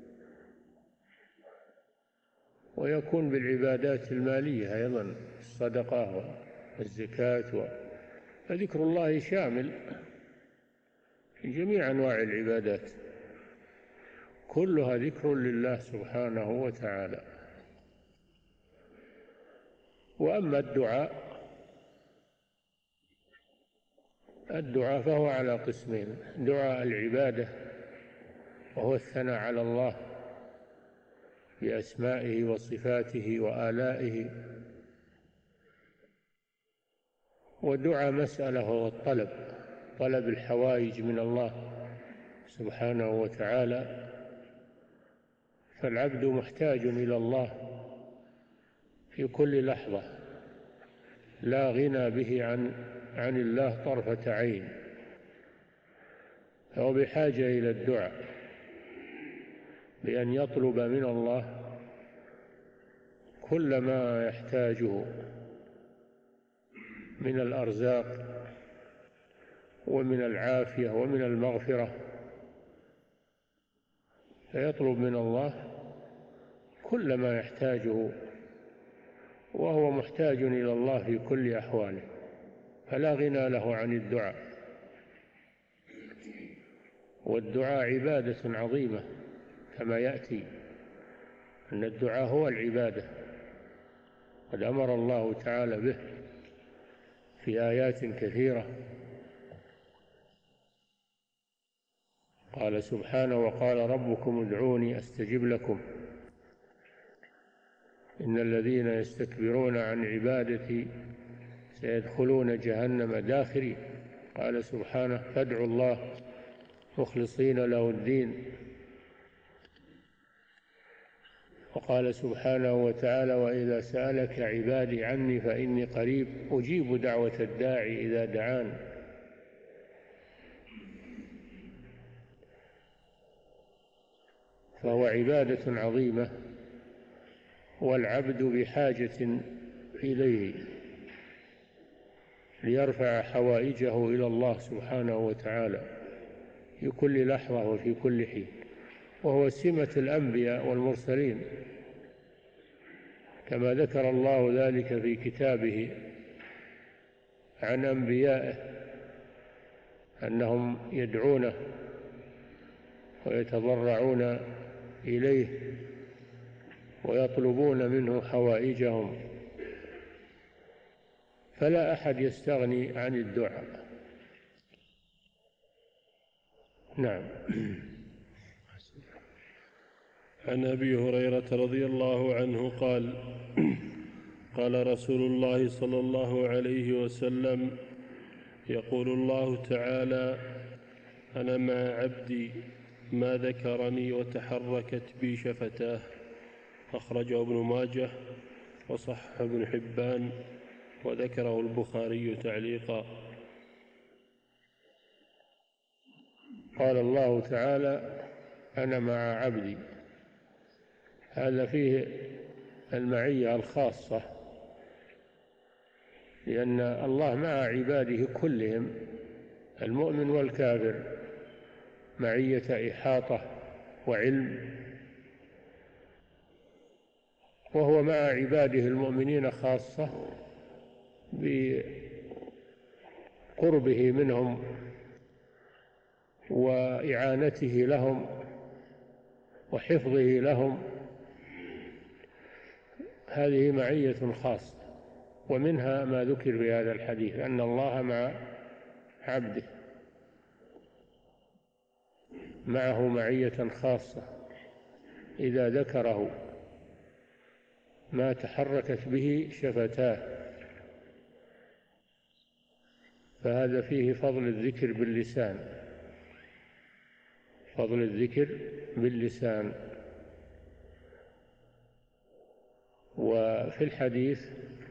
ويكون بالعبادات المالية أيضا، الصدقة والزكاة. فذكر الله شامل في جميع أنواع العبادات، كلها ذكر لله سبحانه وتعالى. وأما الدعاء الدعاء فهو على قسمين: دعاء العبادة وهو الثناء على الله بأسمائه وصفاته وآلائه، ودعاء مسألة وهو الطلب، طلب الحوائج من الله سبحانه وتعالى. فالعبد محتاج إلى الله في كل لحظة، لا غنى به عن عن الله طرفة عين، فهو بحاجة إلى الدعاء بأن يطلب من الله كل ما يحتاجه من الأرزاق ومن العافية ومن المغفرة، فيطلب من الله كل ما يحتاجه، وهو محتاج إلى الله في كل أحواله، فلا غنى له عن الدعاء. والدعاء عبادة عظيمة كما يأتي أن الدعاء هو العبادة، قد أمر الله تعالى به في آيات كثيرة. قال سبحانه: وقال ربكم ادعوني أستجب لكم إن الذين يستكبرون عن عبادتي سيدخلون جهنم داخرين. قال سبحانه: فادعوا الله مخلصين له الدين. وقال سبحانه وتعالى: وإذا سألك عبادي عني فإني قريب أجيب دعوة الداعي إذا دعان. فهو عبادة عظيمة، والعبد بحاجة إليه ليرفع حوائجه إلى الله سبحانه وتعالى في كل لحظة وفي كل حين، وهو سمة الأنبياء والمرسلين، كما ذكر الله ذلك في كتابه عن أنبيائه أنهم يدعونه ويتضرعون إليه ويطلبون منه حوائجهم، فلا أحد يستغني عن الدعاء. نعم. عن أبي هريرة رضي الله عنه قال: قال رسول الله صلى الله عليه وسلم: يقول الله تعالى: أنا مع عبدي ما ذكرني وتحركت بي شفتاه. أخرجه ابن ماجه وصححه ابن حبان وذكره البخاري تعليقا. قال الله تعالى: أنا مع عبدي، هذا فيه المعية الخاصة، لأن الله مع عباده كلهم المؤمن والكافر معية إحاطة وعلم، وهو مع عباده المؤمنين خاصة بقربه منهم وإعانته لهم وحفظه لهم، هذه معية خاصة. ومنها ما ذكر في هذا الحديث أن الله مع عبده، معه معية خاصة إذا ذكره ما تحركت به شفتاه، فهذا فيه فضل الذكر باللسان، فضل الذكر باللسان. وفي الحديث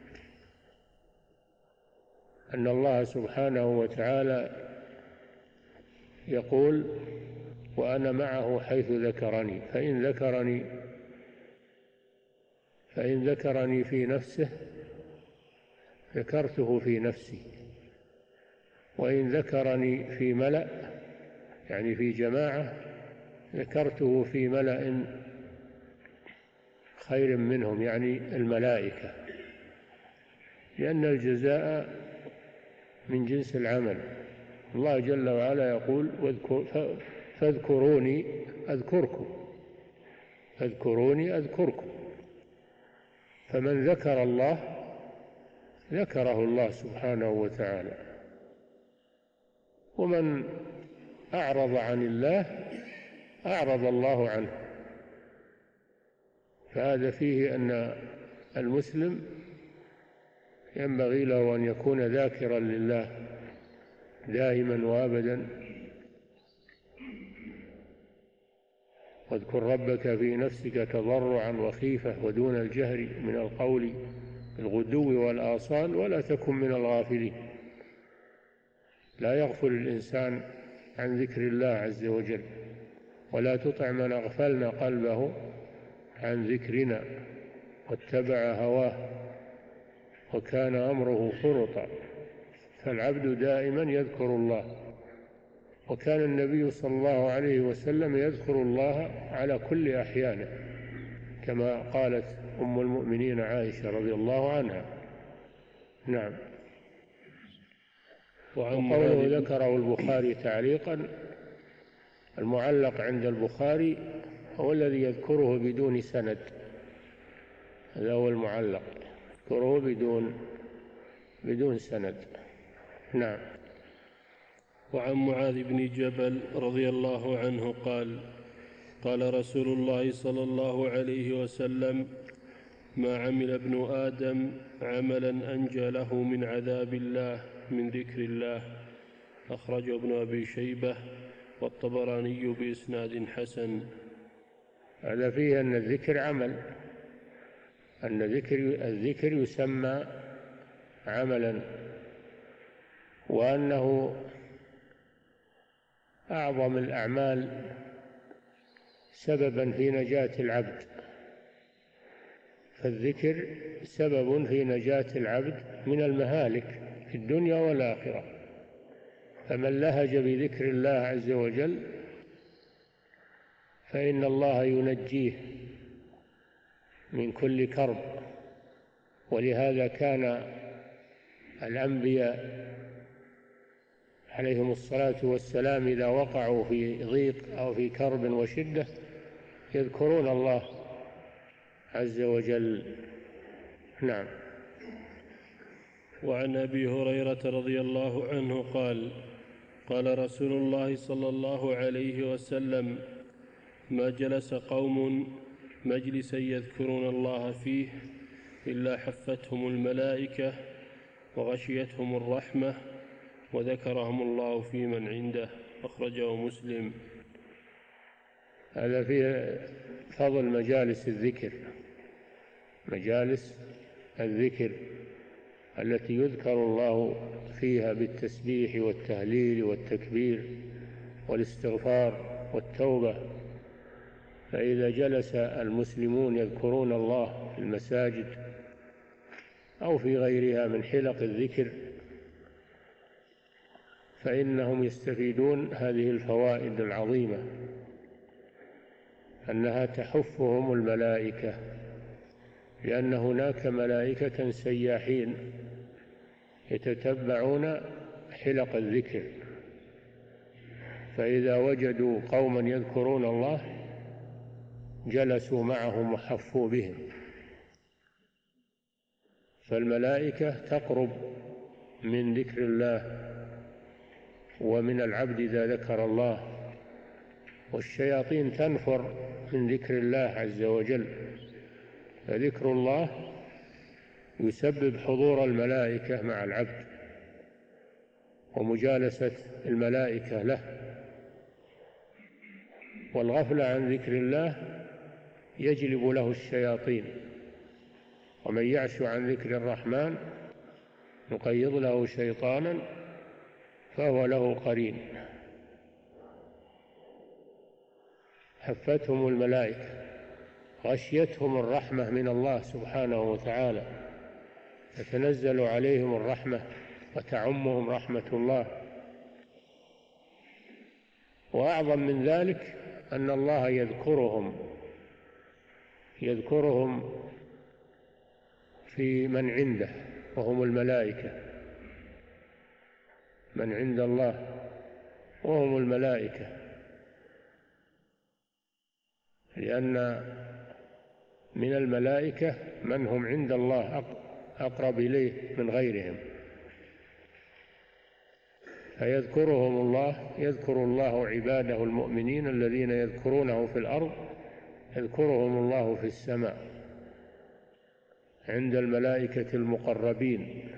أن الله سبحانه وتعالى يقول: وأنا معه حيث ذكرني، فإن ذكرني فإن ذكرني في نفسه ذكرته في نفسي، وإن ذكرني في ملأ يعني في جماعة ذكرته في ملأ خير منهم يعني الملائكة، لأن الجزاء من جنس العمل. الله جل وعلا يقول: فاذكروني أذكركم فاذكروني أذكركم. فمن ذكر الله ذكره الله سبحانه وتعالى. ومن أعرض عن الله أعرض الله عنه. فهذا فيه أن المسلم ينبغي له أن يكون ذاكرا لله دائما وأبدا. واذكر ربك في نفسك تضرعا وخيفة ودون الجهر من القول بالغدو والآصال ولا تكن من الغافلين. لا يغفل الإنسان عن ذكر الله عز وجل، ولا تطع من أغفلنا قلبه عن ذكرنا واتبع هواه وكان أمره فرطا. فالعبد دائما يذكر الله، وكان النبي صلى الله عليه وسلم يذكر الله على كل أحيانه، كما قالت أم المؤمنين عائشة رضي الله عنها. نعم. وقوله ذكره البخاري تعليقا، المعلق عند البخاري هو الذي يذكره بدون سند، هذا هو المعلق، يذكره بدون بدون سند. نعم. وعن معاذ بن جبل رضي الله عنه قال قال رسول الله صلى الله عليه وسلم: ما عمل ابن آدم عملا أنجى له من عذاب الله من ذكر الله. أخرجه ابن أبي شيبة والطبراني بإسناد حسن. هذا فيه أن الذكر عمل، أن الذكر الذكر يسمى عملا، وأنه أعظم الأعمال سببا في نجاة العبد. فالذكر سبب في نجاة العبد من المهالك في الدنيا والآخرة. فمن لهج بذكر الله عز وجل فإن الله ينجيه من كل كرب. ولهذا كان الأنبياء عليهم الصلاة والسلام إذا وقعوا في ضيق أو في كرب وشدة يذكرون الله عز وجل. نعم. وعن أبي هريرة رضي الله عنه قال قال رسول الله صلى الله عليه وسلم: ما جلس قوم مجلسا يذكرون الله فيه إلا حفتهم الملائكة وغشيتهم الرحمة وذكرهم الله في من عنده. أخرجه مسلم. هذا فيه فضل مجالس الذكر، مجالس الذكر التي يذكر الله فيها بالتسبيح والتهليل والتكبير والاستغفار والتوبة. فإذا جلس المسلمون يذكرون الله في المساجد أو في غيرها من حلق الذكر فإنهم يستفيدون هذه الفوائد العظيمة، أنها تحفهم الملائكة، لأن هناك ملائكة سياحين يتتبعون حلق الذكر، فإذا وجدوا قوما يذكرون الله جلسوا معهم وحفوا بهم. فالملائكة تقرب من ذكر الله ومن العبد إذا ذكر الله، والشياطين تنفر من ذكر الله عز وجل. فذكر الله يسبب حضور الملائكة مع العبد ومجالسة الملائكة له. والغفلة عن ذكر الله يجلب له الشياطين، ومن يعش عن ذكر الرحمن نقيض له شيطانا فهو له قرين. حفتهم الملائكة، غشيتهم الرحمة من الله سبحانه وتعالى، تتنزل عليهم الرحمة وتعمهم رحمة الله. وأعظم من ذلك أن الله يذكرهم يذكرهم في من عنده وهم الملائكة، من عند الله وهم الملائكة، لأن من الملائكة من هم عند الله أقرب إليه من غيرهم. فيذكرهم الله يذكر الله عباده المؤمنين الذين يذكرونه في الأرض يذكرهم الله في السماء عند الملائكة المقربين.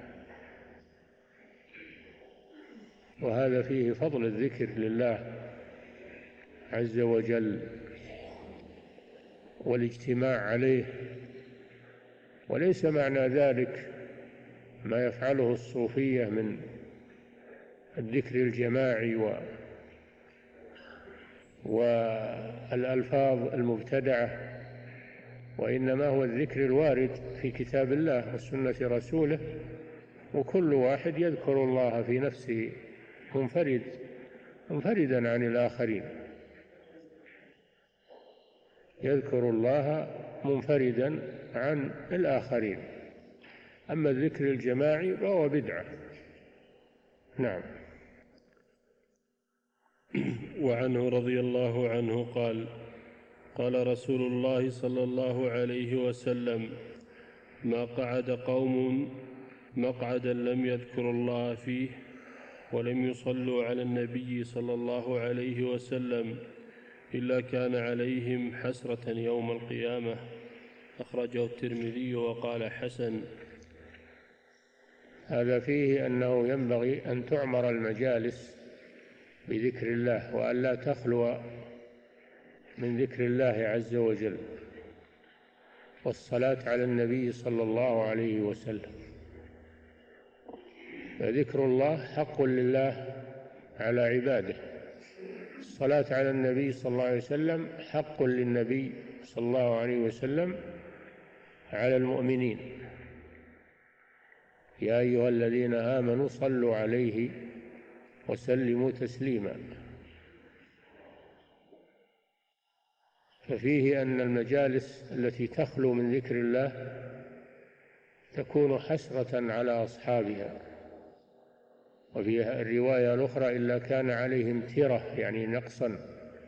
وهذا فيه فضل الذكر لله عز وجل والاجتماع عليه. وليس معنى ذلك ما يفعله الصوفية من الذكر الجماعي و والألفاظ المبتدعة، وإنما هو الذكر الوارد في كتاب الله وسنة رسوله، وكل واحد يذكر الله في نفسه منفرد منفردا عن الآخرين، يذكر الله منفردا عن الآخرين. أما الذكر الجماعي فهو بدعة. نعم. وعنه رضي الله عنه قال: قال رسول الله صلى الله عليه وسلم: ما قعد قوم مقعدا لم يذكروا الله فيه ولم يصلوا على النبي صلى الله عليه وسلم إلا كان عليهم حسرة يوم القيامة. أخرجه الترمذي وقال حسن. هذا فيه أنه ينبغي أن تعمر المجالس بذكر الله وأن لا تخلو من ذكر الله عز وجل والصلاة على النبي صلى الله عليه وسلم. فذكر الله حق لله على عباده، الصلاة على النبي صلى الله عليه وسلم حق للنبي صلى الله عليه وسلم على المؤمنين. يا أيها الذين آمنوا صلوا عليه وسلموا تسليما. ففيه أن المجالس التي تخلو من ذكر الله تكون حسرة على أصحابها. وفي الرواية الأخرى: إلا كان عليهم ترة، يعني نقصا.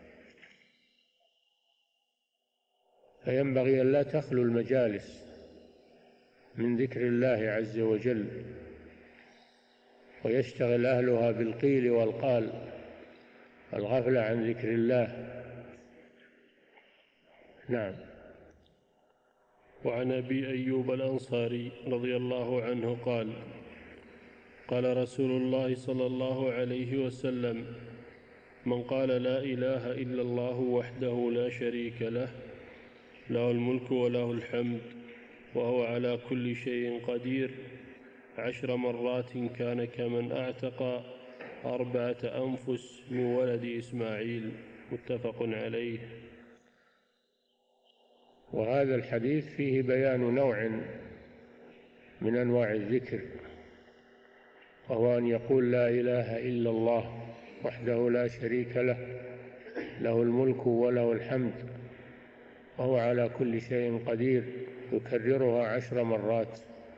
فينبغي أن لا تخلو المجالس من ذكر الله عز وجل، ويشتغل أهلها بالقيل والقال، الغفلة عن ذكر الله. نعم. وعن أبي أيوب الأنصاري رضي الله عنه قال: قال رسول الله صلى الله عليه وسلم: من قال لا إله إلا الله وحده لا شريك له له الملك وله الحمد وهو على كل شيء قدير عشر مرات كان كمن أعتق أربعة أنفس من ولد إسماعيل. متفق عليه. وهذا الحديث فيه بيان نوع من أنواع الذكر، وهو أن يقول لا إله إلا الله وحده لا شريك له له الملك وله الحمد وهو على كل شيء قدير، يكررها عشر مرات،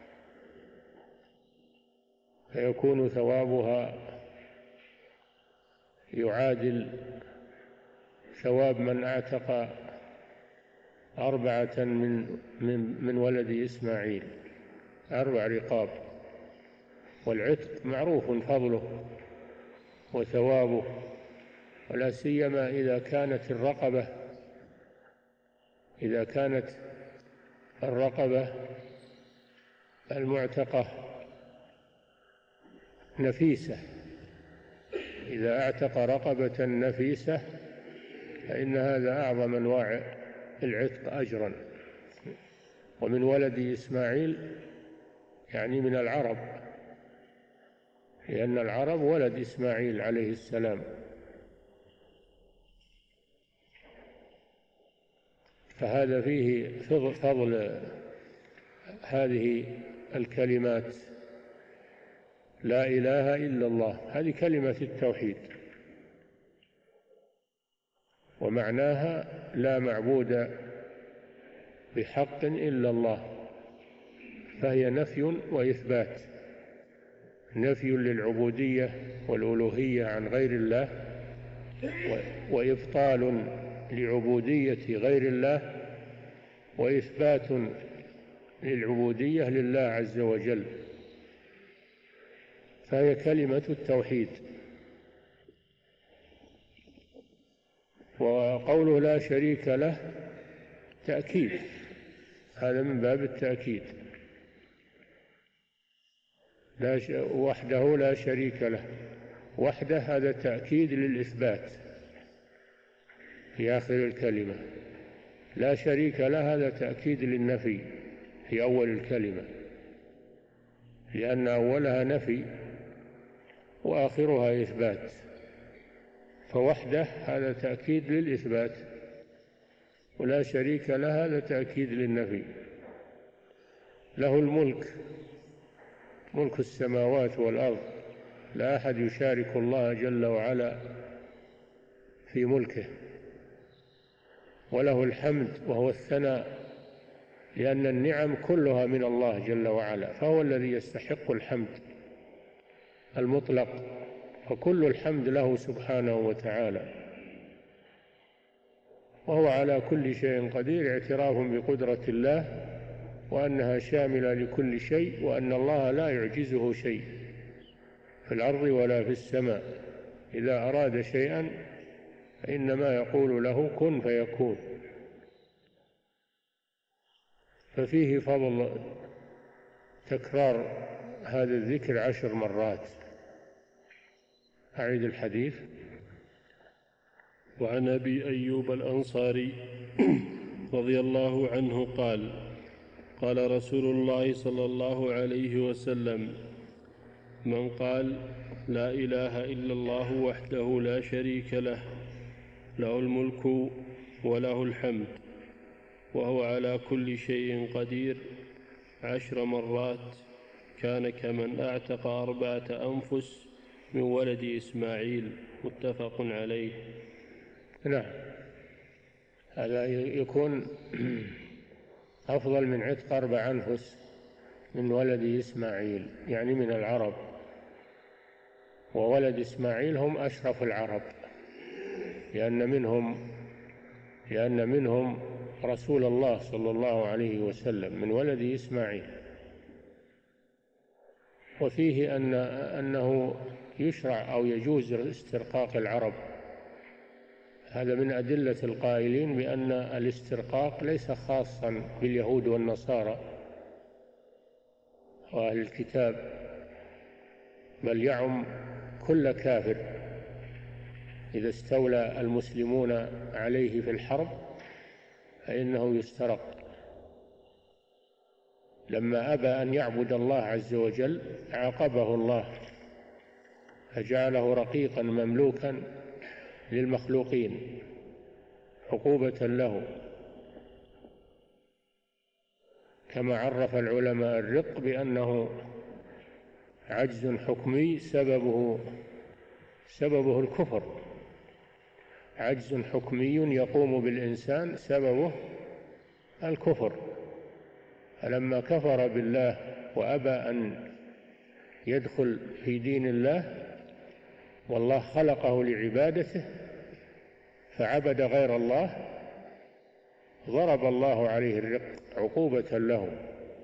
فيكون ثوابها يعادل ثواب من اعتق أربعة من, من, من ولد إسماعيل، أربع رقاب. والعتق معروف فضله وثوابه، ولا سيما إذا كانت الرقبة إذا كانت الرقبة المعتقة نفيسة. إذا اعتق رقبة نفيسة فإن هذا أعظم أنواع العتق أجرا. ومن ولد إسماعيل يعني من العرب، لأن العرب ولد إسماعيل عليه السلام. فهذا فيه فضل هذه الكلمات: لا إله إلا الله، هذه كلمة التوحيد، ومعناها لا معبود بحق إلا الله، فهي نفي وإثبات، نفي للعبودية والألوهية عن غير الله، وإبطال لعبودية غير الله، وإثبات للعبودية لله عز وجل، فهي كلمة التوحيد. وقوله لا شريك له تأكيد، هذا من باب التأكيد، لا ش... وحده لا شريك له، وحده هذا تأكيد للإثبات في آخر الكلمة، لا شريك له هذا تأكيد للنفي في أول الكلمة، لأن أولها نفي وآخرها إثبات، فوحده هذا تأكيد للإثبات، ولا شريك له هذا تأكيد للنفي. له الملك، ملك السماوات والأرض، لا أحد يشارك الله جل وعلا في ملكه. وله الحمد وهو الثناء، لأن النعم كلها من الله جل وعلا، فهو الذي يستحق الحمد المطلق، فكل الحمد له سبحانه وتعالى، وهو على كل شيء قدير، اعتراف بقدرة الله وأنها شاملة لكل شيء، وأن الله لا يعجزه شيء في الأرض ولا في السماء، إذا أراد شيئا فإنما يقول له كن فيكون. ففيه فضل تكرار هذا الذكر عشر مرات. أعيد الحديث. وعن أبي أيوب الأنصاري رضي الله عنه قال قال رسول الله صلى الله عليه وسلم: من قال لا إله إلا الله وحده لا شريك له، له الملك وله الحمد وهو على كل شيء قدير، عشر مرات، كان كمن أعتق أربعة أنفس من ولد إسماعيل. متفق عليه. نعم، هذا يكون أفضل من عتق أربع أنفس من ولد إسماعيل، يعني من العرب، وولد إسماعيل هم أشرف العرب، لأن منهم لأن منهم رسول الله صلى الله عليه وسلم من ولد إسماعيل. وفيه أن أنه يشرع أو يجوز استرقاق العرب، هذا من أدلة القائلين بأن الاسترقاق ليس خاصا باليهود والنصارى وأهل الكتاب، بل يعم كل كافر إذا استولى المسلمون عليه في الحرب فإنه يسترق. لما أبى أن يعبد الله عز وجل عاقبه الله فجعله رقيقا مملوكا للمخلوقين عقوبة له، كما عرف العلماء الرق بأنه عجز حكمي سببه سببه الكفر، عجز حكمي يقوم بالإنسان سببه الكفر. فلما كفر بالله وأبى أن يدخل في دين الله والله خلقه لعبادته فعبد غير الله، ضرب الله عليه الرق عقوبة له،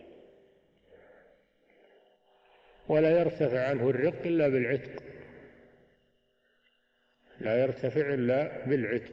ولا يرتفع عنه الرق إلا بالعتق، لا يرتفع إلا بالعتق.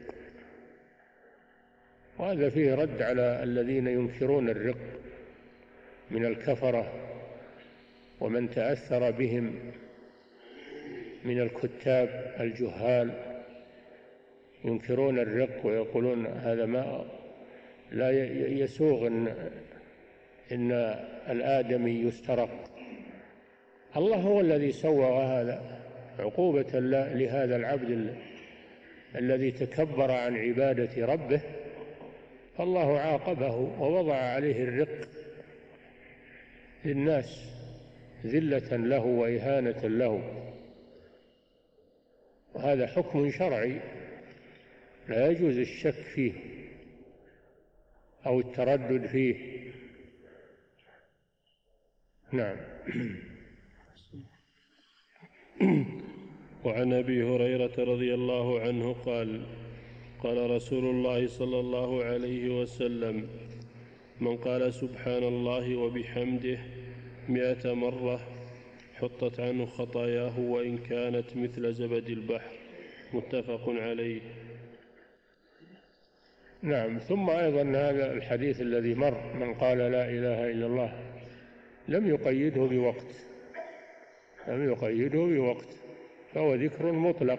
وهذا فيه رد على الذين ينكرون الرق من الكفرة ومن تأثر بهم من الكتاب الجهال، ينكرون الرق ويقولون هذا ما لا يسوغ إن, إن الآدمي يسترق. الله هو الذي سوغ هذا عقوبة لهذا العبد الذي تكبر عن عبادة ربه، فالله عاقبه ووضع عليه الرق للناس ذلة له وإهانة له، وهذا حكم شرعي لا يجوز الشك فيه أو التردد فيه. نعم. وعن أبي هريرة رضي الله عنه قال قال رسول الله صلى الله عليه وسلم: من قال سبحان الله وبحمده مئة مرة حطت عنه خطاياه وإن كانت مثل زبد البحر. متفق عليه. نعم. ثم أيضا هذا الحديث الذي مر من قال لا إله إلا الله لم يقيده بوقت لم يقيده بوقت فهو ذكر مطلق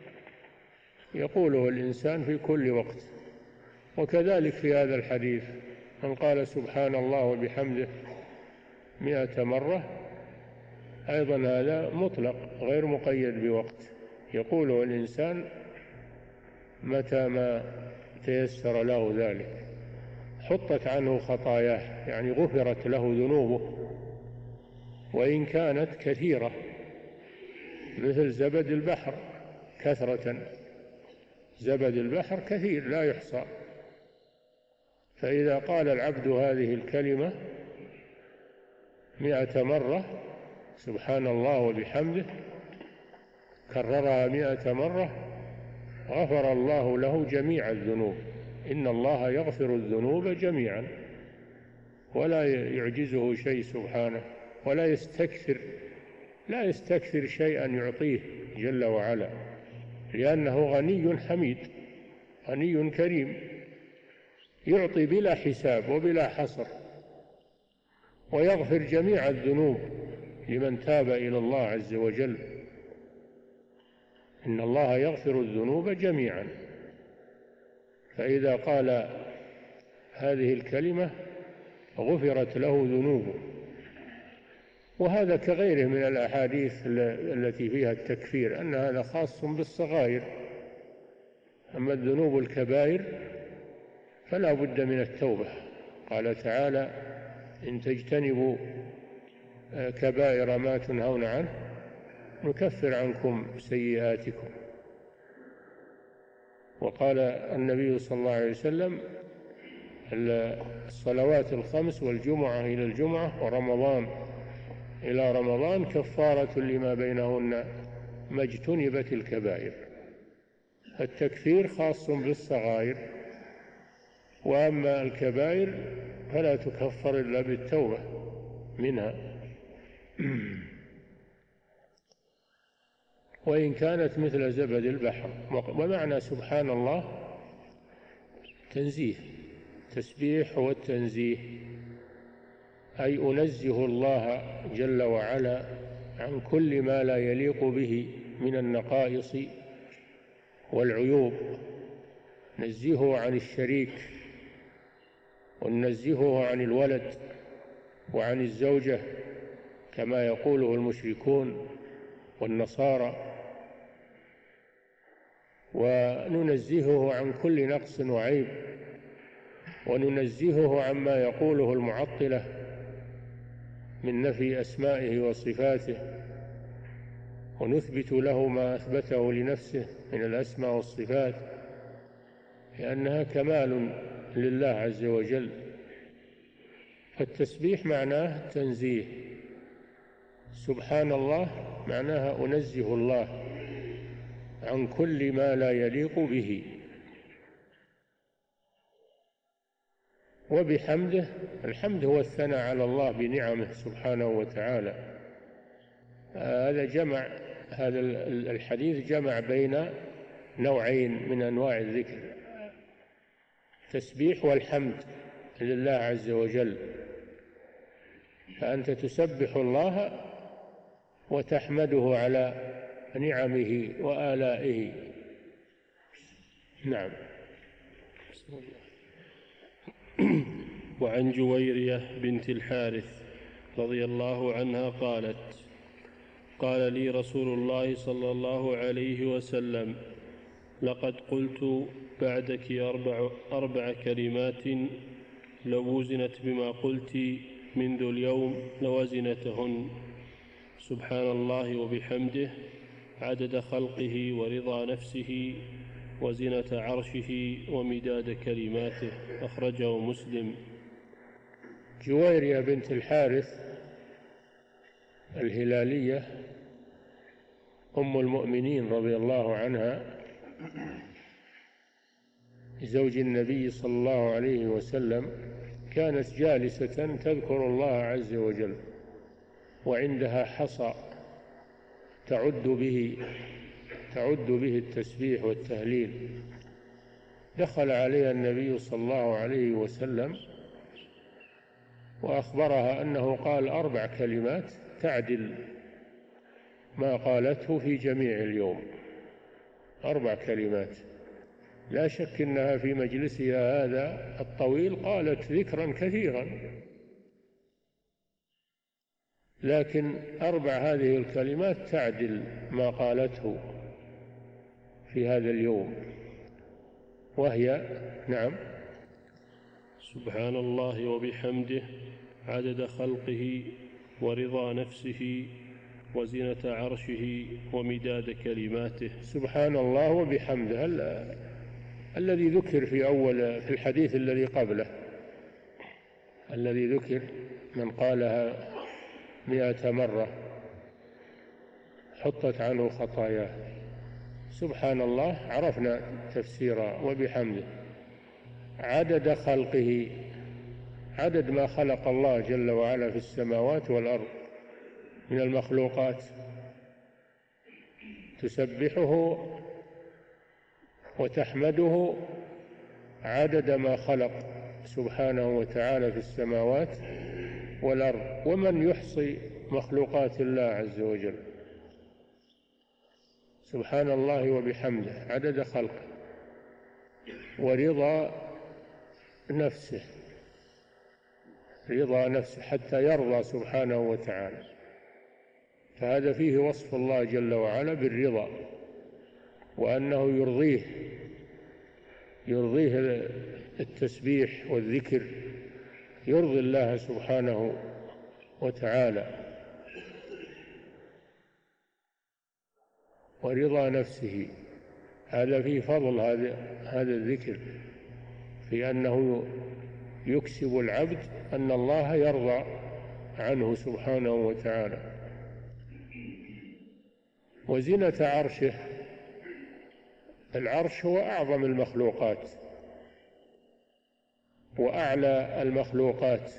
يقوله الإنسان في كل وقت. وكذلك في هذا الحديث من قال سبحان الله وبحمده مئة مرة أيضا هذا مطلق غير مقيد بوقت يقوله الإنسان متى ما تيسر له ذلك. حطت عنه خطاياه يعني غفرت له ذنوبه وإن كانت كثيرة مثل زبد البحر كثرة. زبد البحر كثير لا يحصى. فإذا قال العبد هذه الكلمة مئة مرة سبحان الله وبحمده كررها مئة مرة غفر الله له جميع الذنوب. إن الله يغفر الذنوب جميعا ولا يعجزه شيء سبحانه ولا يستكثر لا يستكثر شيئا يعطيه جل وعلا لأنه غني حميد غني كريم يعطي بلا حساب وبلا حصر ويغفر جميع الذنوب لمن تاب إلى الله عز وجل. إن الله يغفر الذنوب جميعا. فإذا قال هذه الكلمة غفرت له ذنوبه. وهذا كغيره من الأحاديث التي فيها التكفير أن هذا خاص بالصغائر. أما الذنوب الكبائر فلا بد من التوبة. قال تعالى إن تجتنبوا كبائر ما تنهون عنه نكفر عنكم سيئاتكم. وقال النبي صلى الله عليه وسلم الصلوات الخمس والجمعة إلى الجمعة ورمضان إلى رمضان كفارة لما بينهن ما اجتنبت الكبائر. التكفير خاص بالصغائر وأما الكبائر فلا تكفر إلا بالتوبة منها وإن كانت مثل زبد البحر. ومعنى سبحان الله تنزيه تسبيح والتنزيه أي أنزه الله جل وعلا عن كل ما لا يليق به من النقائص والعيوب. نزهه عن الشريك وننزهه عن الولد وعن الزوجة كما يقوله المشركون والنصارى وننزهه عن كل نقص وعيب وننزهه عما يقوله المعطلة من نفي أسمائه وصفاته ونثبت له ما أثبته لنفسه من الأسماء والصفات لأنها كمال لله عز وجل. فالتسبيح معناه تنزيه. سبحان الله معناها أنزه الله عن كل ما لا يليق به. وبحمده الحمد هو الثناء على الله بنعمه سبحانه وتعالى. هذا جمع هذا الحديث جمع بين نوعين من أنواع الذكر التسبيح والحمد لله عز وجل. فأنت تسبح الله وتحمده على نعمه وآلائه. نعم. وعن جويرية بنت الحارث رضي الله عنها قالت قال لي رسول الله صلى الله عليه وسلم لقد قلت بعدك أربع, أربع كلمات لو وزنت بما قلت منذ اليوم لوزنتهن سبحان الله وبحمده عدد خلقه ورضا نفسه وزنة عرشه ومداد كلماته. أخرجه مسلم. جويرية بنت الحارث الهلالية أم المؤمنين رضي الله عنها زوج النبي صلى الله عليه وسلم كانت جالسة تذكر الله عز وجل وعندها حصى تعد به تعد به التسبيح والتهليل. دخل عليها النبي صلى الله عليه وسلم وأخبرها أنه قال أربع كلمات تعدل ما قالته في جميع اليوم. أربع كلمات لا شك أنها في مجلسها هذا الطويل قالت ذكرا كثيرا، لكن أربع هذه الكلمات تعدل ما قالته في هذا اليوم، وهي نعم: سبحان الله وبحمده عدد خلقه ورضا نفسه وزنة عرشه ومداد كلماته. سبحان الله وبحمده الذي ذكر في أول في الحديث الذي قبله، الذي ذكر من قالها مئة مرة حطت عنه خطاياه. سبحان الله عرفنا تفسيرا، وبحمده عدد خلقه، عدد ما خلق الله جل وعلا في السماوات والأرض من المخلوقات، تسبحه وتحمده عدد ما خلق سبحانه وتعالى في السماوات والأرض. ومن يحصي مخلوقات الله عز وجل؟ سبحان الله وبحمده عدد خلقه ورضا نفسه، رضا نفسه حتى يرضى سبحانه وتعالى، فهذا فيه وصف الله جل وعلا بالرضا، وأنه يرضيه يرضيه التسبيح والذكر، يرضي الله سبحانه وتعالى. ورضا نفسه هذا فيه فضل هذا هذا الذكر، في أنه يكسب العبد أن الله يرضى عنه سبحانه وتعالى. وزنة عرشه، العرش هو أعظم المخلوقات وأعلى المخلوقات،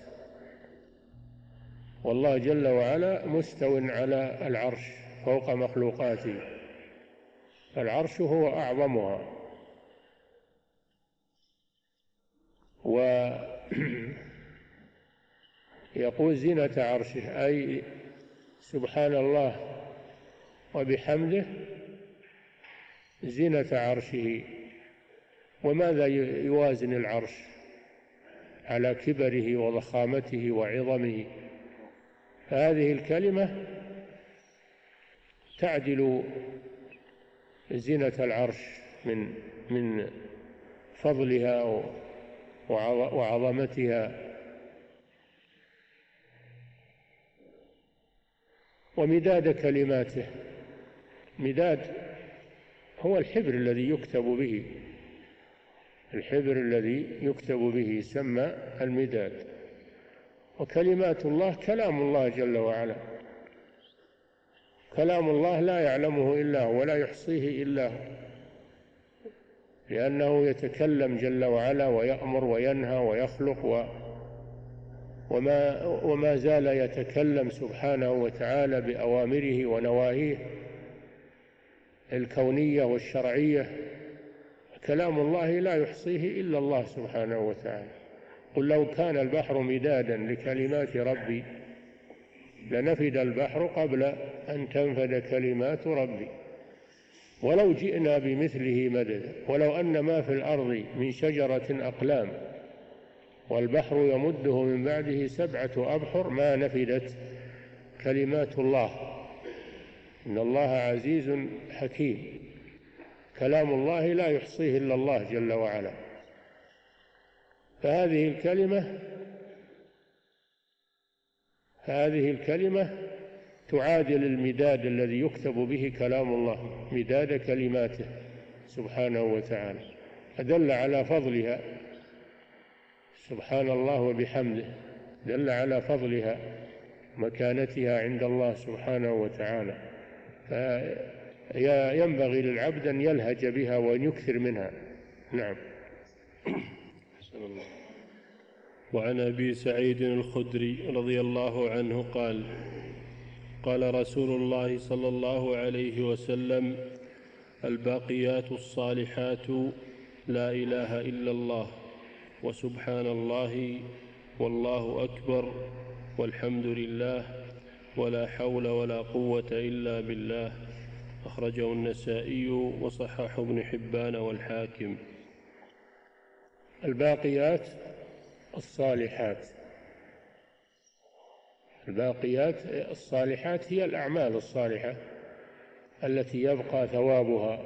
والله جل وعلا مستو على العرش فوق مخلوقاته، العرش هو أعظمها. ويقول زينة عرشه أي سبحان الله وبحمده زينة عرشه. وماذا يوازن العرش على كبره وضخامته وعظمه؟ هذه الكلمة تعدل زينة العرش من من فضلها وعظمتها. ومداد كلماته، مداد هو الحبر الذي يكتب به، الحبر الذي يكتب به يسمى المداد. وكلمات الله كلام الله جل وعلا، كلام الله لا يعلمه إلا هو ولا يحصيه إلا هو، لأنه يتكلم جل وعلا ويأمر وينهى ويخلق و وما, وما زال يتكلم سبحانه وتعالى بأوامره ونواهيه الكونية والشرعية. كلام الله لا يحصيه إلا الله سبحانه وتعالى. قل لو كان البحر مدادا لكلمات ربي لنفد البحر قبل أن تنفد كلمات ربي ولو جئنا بمثله مددا ولو أن ما في الأرض من شجرة أقلام والبحر يمده من بعده سبعة أبحر ما نفدت كلمات الله إن الله عزيز حكيم. كلام الله لا يحصيه إلا الله جل وعلا. فهذه الكلمة هذه الكلمة تعادل المداد الذي يكتب به كلام الله، مداد كلماته سبحانه وتعالى، فدل على فضلها سبحان الله وبحمده، دل على فضلها مكانتها عند الله سبحانه وتعالى. فينبغي للعبد أن يلهج بها وأن يكثر منها. نعم. أحسن الله. وعن أبي سعيد الخدري رضي الله عنه قال قال رسول الله صلى الله عليه وسلم: الباقيات الصالحات لا إله إلا الله، وسبحان الله، والله أكبر، والحمد لله، ولا حول ولا قوة إلا بالله. أخرجه النسائي وصححه ابن حبان والحاكم. الباقيات الصالحات الباقيات الصالحات هي الأعمال الصالحة التي يبقى ثوابها.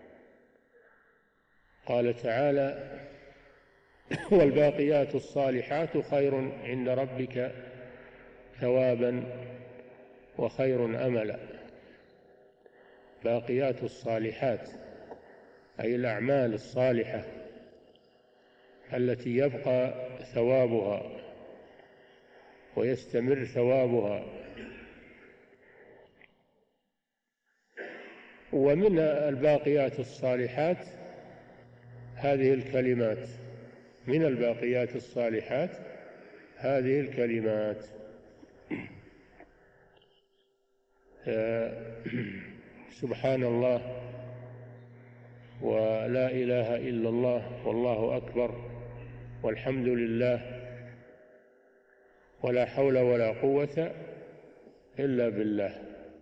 قال تعالى: والباقيات الصالحات خير عند ربك ثوابا وخير أملا. باقيات الصالحات أي الأعمال الصالحة التي يبقى ثوابها ويستمر ثوابها. ومن الباقيات الصالحات هذه الكلمات من الباقيات الصالحات هذه الكلمات: سبحان الله، ولا إله إلا الله، والله أكبر، والحمد لله، ولا حول ولا قوة إلا بالله.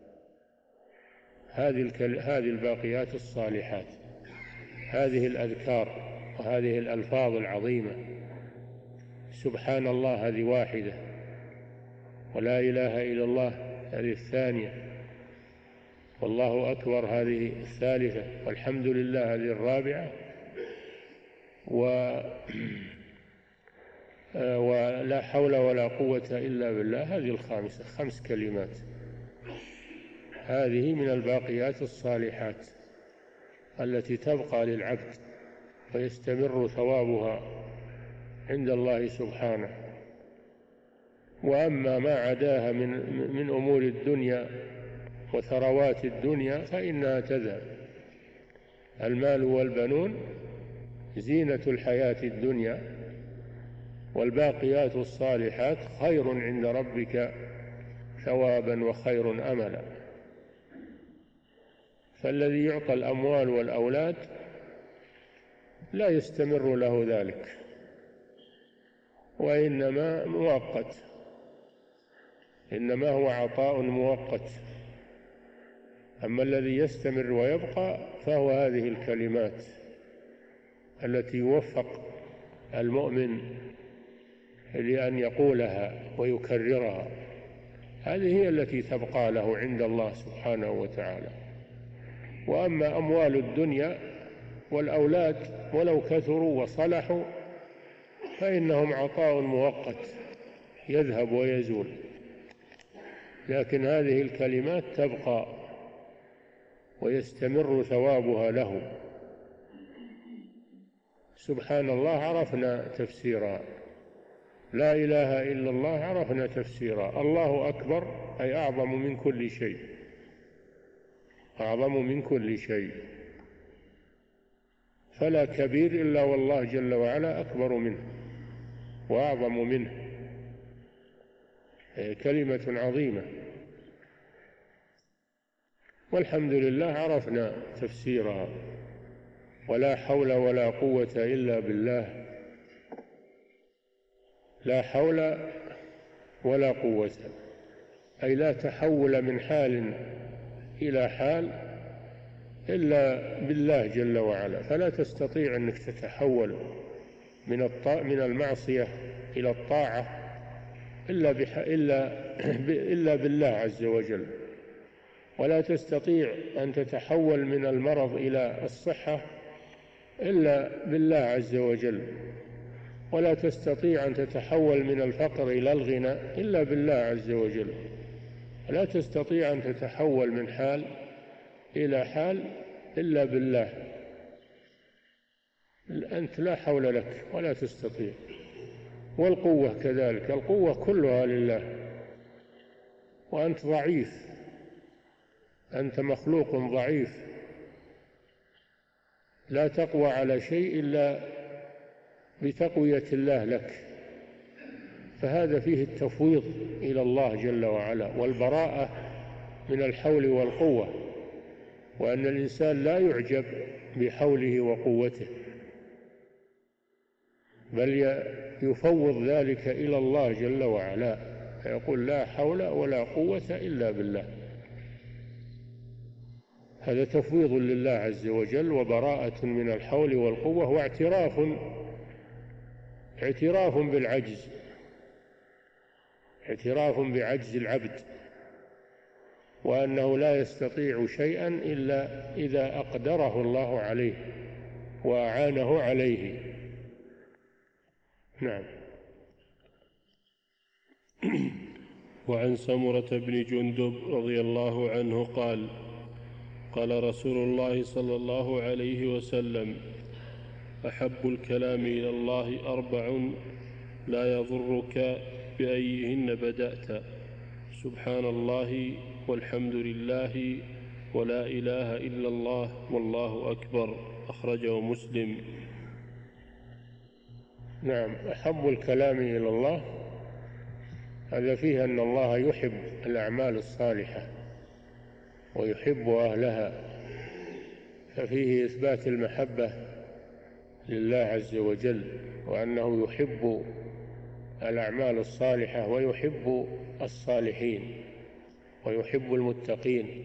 هذه هذه الباقيات الصالحات، هذه الأذكار وهذه الألفاظ العظيمة. سبحان الله هذه واحدة، ولا إله إلا الله هذه الثانية، والله أكبر هذه الثالثة، والحمد لله هذه الرابعة، و ولا حول ولا قوة إلا بالله هذه الخامسة. خمس كلمات. هذه من الباقيات الصالحات التي تبقى للعبد ويستمر ثوابها عند الله سبحانه. وأما ما عداها من من أمور الدنيا وثروات الدنيا فإنها تذهب. المال والبنون زينة الحياة الدنيا، والباقيات الصالحات خير عند ربك ثوابا وخير أملا. فالذي يعطى الأموال والأولاد لا يستمر له ذلك، وإنما مؤقت، إنما هو عطاء مؤقت. أما الذي يستمر ويبقى فهو هذه الكلمات التي يوفق المؤمن لأن يقولها ويكررها. هذه هي التي تبقى له عند الله سبحانه وتعالى. وأما أموال الدنيا والأولاد ولو كثروا وصلحوا فإنهم عطاء مؤقت يذهب ويزول، لكن هذه الكلمات تبقى ويستمر ثوابها له. سبحان الله عرفنا تفسيرها، لا إله إلا الله عرفنا تفسيرها، الله أكبر أي أعظم من كل شيء، أعظم من كل شيء، فلا كبير إلا والله جل وعلا أكبر منه وأعظم منه. كلمة عظيمة. والحمد لله عرفنا تفسيرها، ولا حول ولا قوة إلا بالله. لا حول ولا قوة أي لا تحول من حال إلى حال إلا بالله جل وعلا. فلا تستطيع أنك تتحول من من المعصية إلى الطاعة إلا بح... إلا ب... إلا بالله عز وجل. ولا تستطيع أن تتحول من المرض إلى الصحة إلا بالله عز وجل. ولا تستطيع أن تتحول من الفقر إلى الغنى إلا بالله عز وجل. لا تستطيع أن تتحول من حال إلى حال إلا بالله. أنت لا حول لك ولا تستطيع. والقوة كذلك، القوة كلها لله، وأنت ضعيف، أنت مخلوق ضعيف لا تقوى على شيء إلا بتقوية الله لك. فهذا فيه التفويض إلى الله جل وعلا والبراءة من الحول والقوة، وأن الإنسان لا يعجب بحوله وقوته، بل يفوض ذلك إلى الله جل وعلا، فيقول لا حول ولا قوة إلا بالله. هذا تفويض لله عز وجل وبراءة من الحول والقوة، واعتراف اعتراف بالعجز، اعتراف بعجز العبد، وأنه لا يستطيع شيئا إلا إذا أقدره الله عليه وأعانه عليه. نعم. وعن سمرة بن جندب رضي الله عنه قال: قال رسول الله صلى الله عليه وسلم: أحب الكلام إلى الله أربع لا يضرك بأيهن بدأت: سبحان الله والحمد لله ولا إله إلا الله والله أكبر. أخرجه مسلم. نعم. أحب الكلام إلى الله، هذا فيه أن الله يحب الأعمال الصالحة ويحب أهلها، ففيه إثبات المحبة لله عز وجل، وأنه يحب الأعمال الصالحة ويحب الصالحين ويحب المتقين.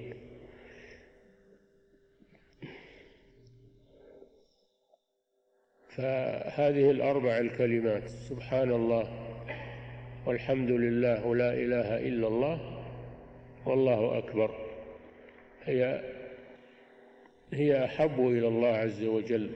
فهذه الأربع الكلمات: سبحان الله والحمد لله ولا إله إلا الله والله أكبر، هي هي أحب إلى الله عز وجل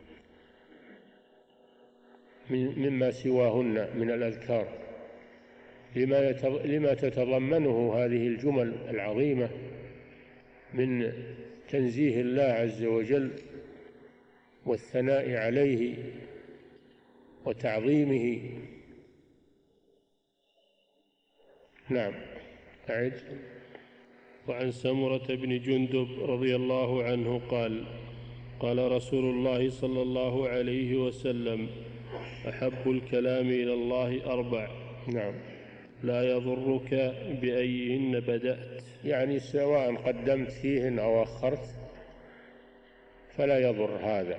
مما سواهن من الأذكار، لما لما تتضمنه هذه الجمل العظيمة من تنزيه الله عز وجل والثناء عليه وتعظيمه. نعم. أعد. وعن سمرة بن جندب رضي الله عنه قال: قال رسول الله صلى الله عليه وسلم: أحب الكلام إلى الله أربع. نعم. لا يضرك بأيهن بدأت، يعني سواء قدمت فيهن أو أخرت فلا يضر هذا،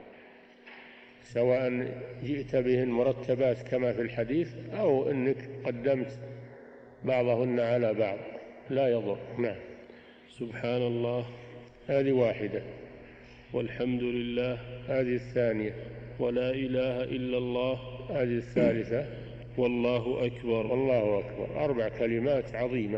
سواء جئت بهن مرتبات كما في الحديث أو أنك قدمت بعضهن على بعض، لا يضر. نعم. سبحان الله، هذه واحدة. والحمد لله، هذه الثانية. ولا إله إلا الله، هذه الثالثة. والله أكبر. والله أكبر. أربع كلمات عظيمة،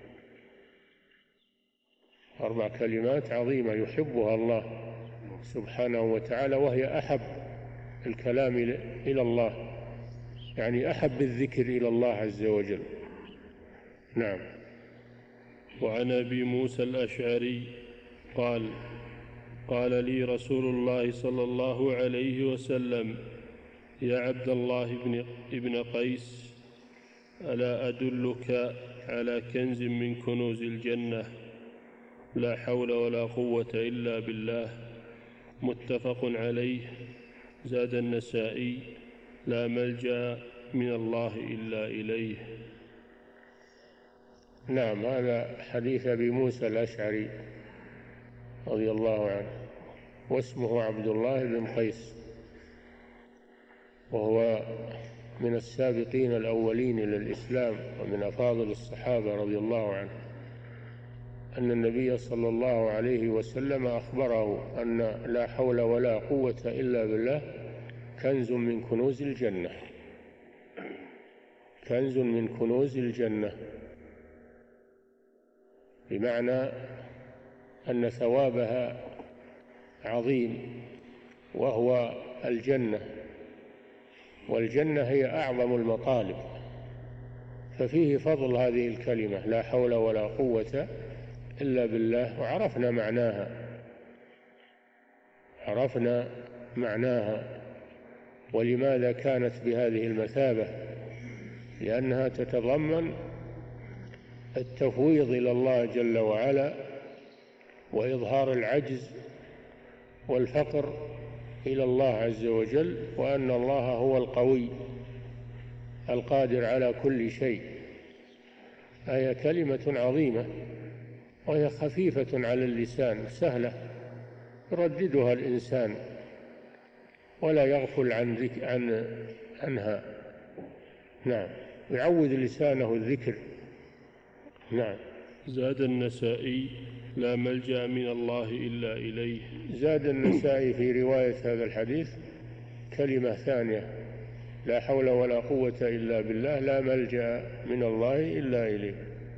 أربع كلمات عظيمة يحبها الله سبحانه وتعالى، وهي أحب الكلام إلى الله، يعني أحب الذكر إلى الله عز وجل. نعم. وعن أبي موسى الأشعري قال: قال لي رسول الله صلى الله عليه وسلم: يا عبد الله بن ابن قيس، ألا أدلك على كنز من كنوز الجنة؟ لا حول ولا قوة إلا بالله. متفق عليه. زاد النسائي: لا ملجأ من الله إلا إليه. نعم. هذا حديث أبي موسى الأشعري رضي الله عنه، واسمه عبد الله بن قيس، وهو من السابقين الأولين إلى الإسلام ومن أفاضل الصحابة رضي الله عنه، أن النبي صلى الله عليه وسلم أخبره أن لا حول ولا قوة إلا بالله كنز من كنوز الجنة، كنز من كنوز الجنة، بمعنى أن ثوابها عظيم، وهو الجنة، والجنة هي أعظم المطالب، ففيه فضل هذه الكلمة لا حول ولا قوة إلا بالله. وعرفنا معناها، عرفنا معناها ولماذا كانت بهذه المثابة، لأنها تتضمن التفويض إلى الله جل وعلا، وإظهار العجز والفقر إلى الله عز وجل، وأن الله هو القوي القادر على كل شيء. هي كلمة عظيمة، وهي خفيفة على اللسان، سهلة يرددها الإنسان ولا يغفل عن ذك عن عنها. نعم، يعود لسانه الذكر. نعم. زاد النسائي: لا ملجأ من الله إلا إليه. زاد النسائي في رواية هذا الحديث كلمة ثانية: لا حول ولا قوة إلا بالله، لا ملجأ من الله إلا إليه.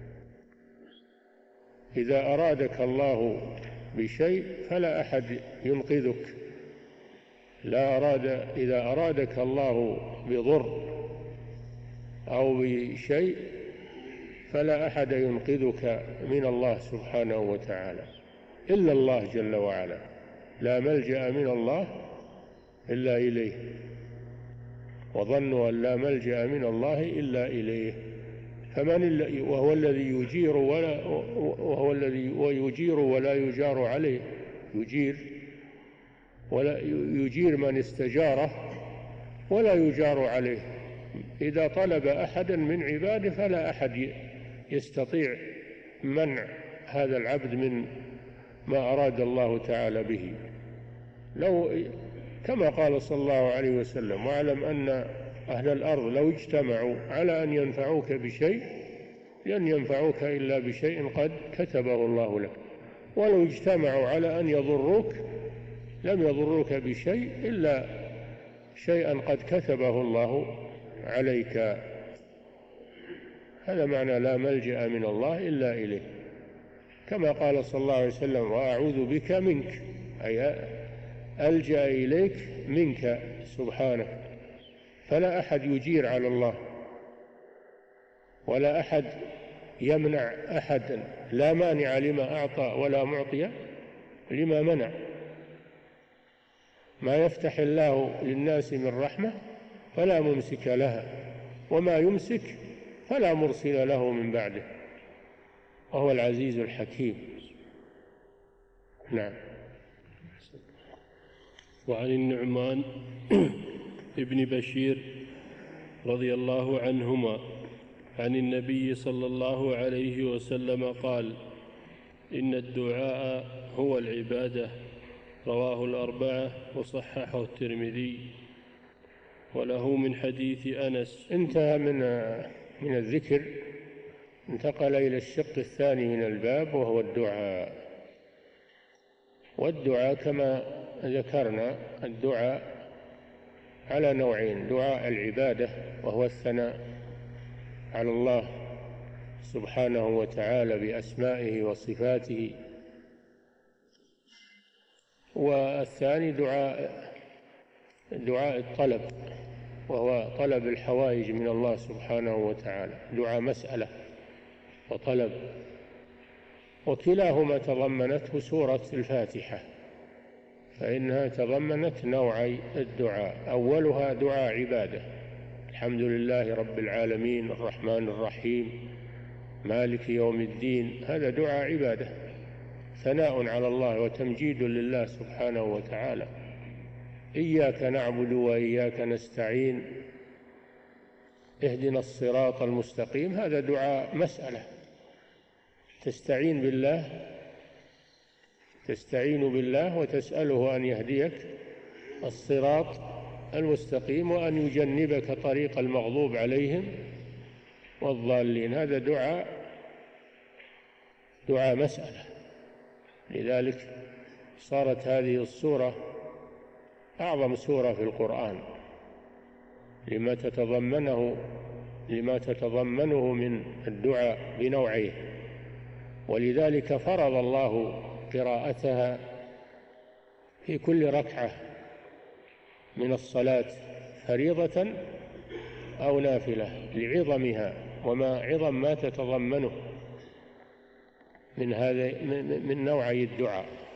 إذا أرادك الله بشيء فلا أحد ينقذك. لا أراد إذا أرادك الله بضر أو بشيء فلا أحد ينقذك من الله سبحانه وتعالى إلا الله جل وعلا. لا ملجأ من الله إلا إليه، وظنوا أن لا ملجأ من الله إلا إليه. فمن وهو الذي يجير ولا وهو الذي ويجير ولا يجار عليه. يجير ولا يجير من استجاره ولا يجار عليه. إذا طلب أحدا من عباده فلا أحد يستطيع منع هذا العبد من ما أراد الله تعالى به. لو كما قال صلى الله عليه وسلم: واعلم أن أهل الأرض لو اجتمعوا على أن ينفعوك بشيء لن ينفعوك إلا بشيء قد كتبه الله لك، ولو اجتمعوا على أن يضروك لم يضروك بشيء إلا شيئا قد كتبه الله عليك. هذا معنى لا ملجأ من الله إلا إليه. كما قال صلى الله عليه وسلم: وأعوذ بك منك، أي ألجأ إليك منك سبحانه. فلا أحد يجير على الله، ولا أحد يمنع أحدا، لا مانع لما أعطى ولا معطي لما منع. ما يفتح الله للناس من رحمة فلا ممسك لها، وما يمسك فلا مرسل له من بعده، وهو العزيز الحكيم. نعم. وعن النعمان ابن بشير رضي الله عنهما عن النبي صلى الله عليه وسلم قال: إن الدعاء هو العبادة. رواه الأربعة وصححه الترمذي. وله من حديث أنس. انتهى من من الذكر، انتقل إلى الشق الثاني من الباب، وهو الدعاء. والدعاء كما ذكرنا الدعاء على نوعين: دعاء العبادة وهو الثناء على الله سبحانه وتعالى بأسمائه وصفاته، والثاني دعاء دعاء الطلب وهو طلب الحوائج من الله سبحانه وتعالى، دعاء مسألة وطلب. وكلاهما تضمنته سورة الفاتحة، فإنها تضمنت نوعي الدعاء: أولها دعاء عبادة، الحمد لله رب العالمين الرحمن الرحيم مالك يوم الدين، هذا دعاء عبادة، ثناء على الله وتمجيد لله سبحانه وتعالى. إياك نعبد وإياك نستعين اهدنا الصراط المستقيم، هذا دعاء مسألة، تستعين بالله تستعين بالله وتسأله أن يهديك الصراط المستقيم وأن يجنبك طريق المغضوب عليهم والضالين، هذا دعاء دعاء مسألة. لذلك صارت هذه السورة أعظم سورة في القرآن لما تتضمنه لما تتضمنه من الدعاء بنوعيه، ولذلك فرض الله قراءتها في كل ركعة من الصلاة فريضة أو نافلة لعظمها وما عظم ما تتضمنه من هذا من نوعي الدعاء.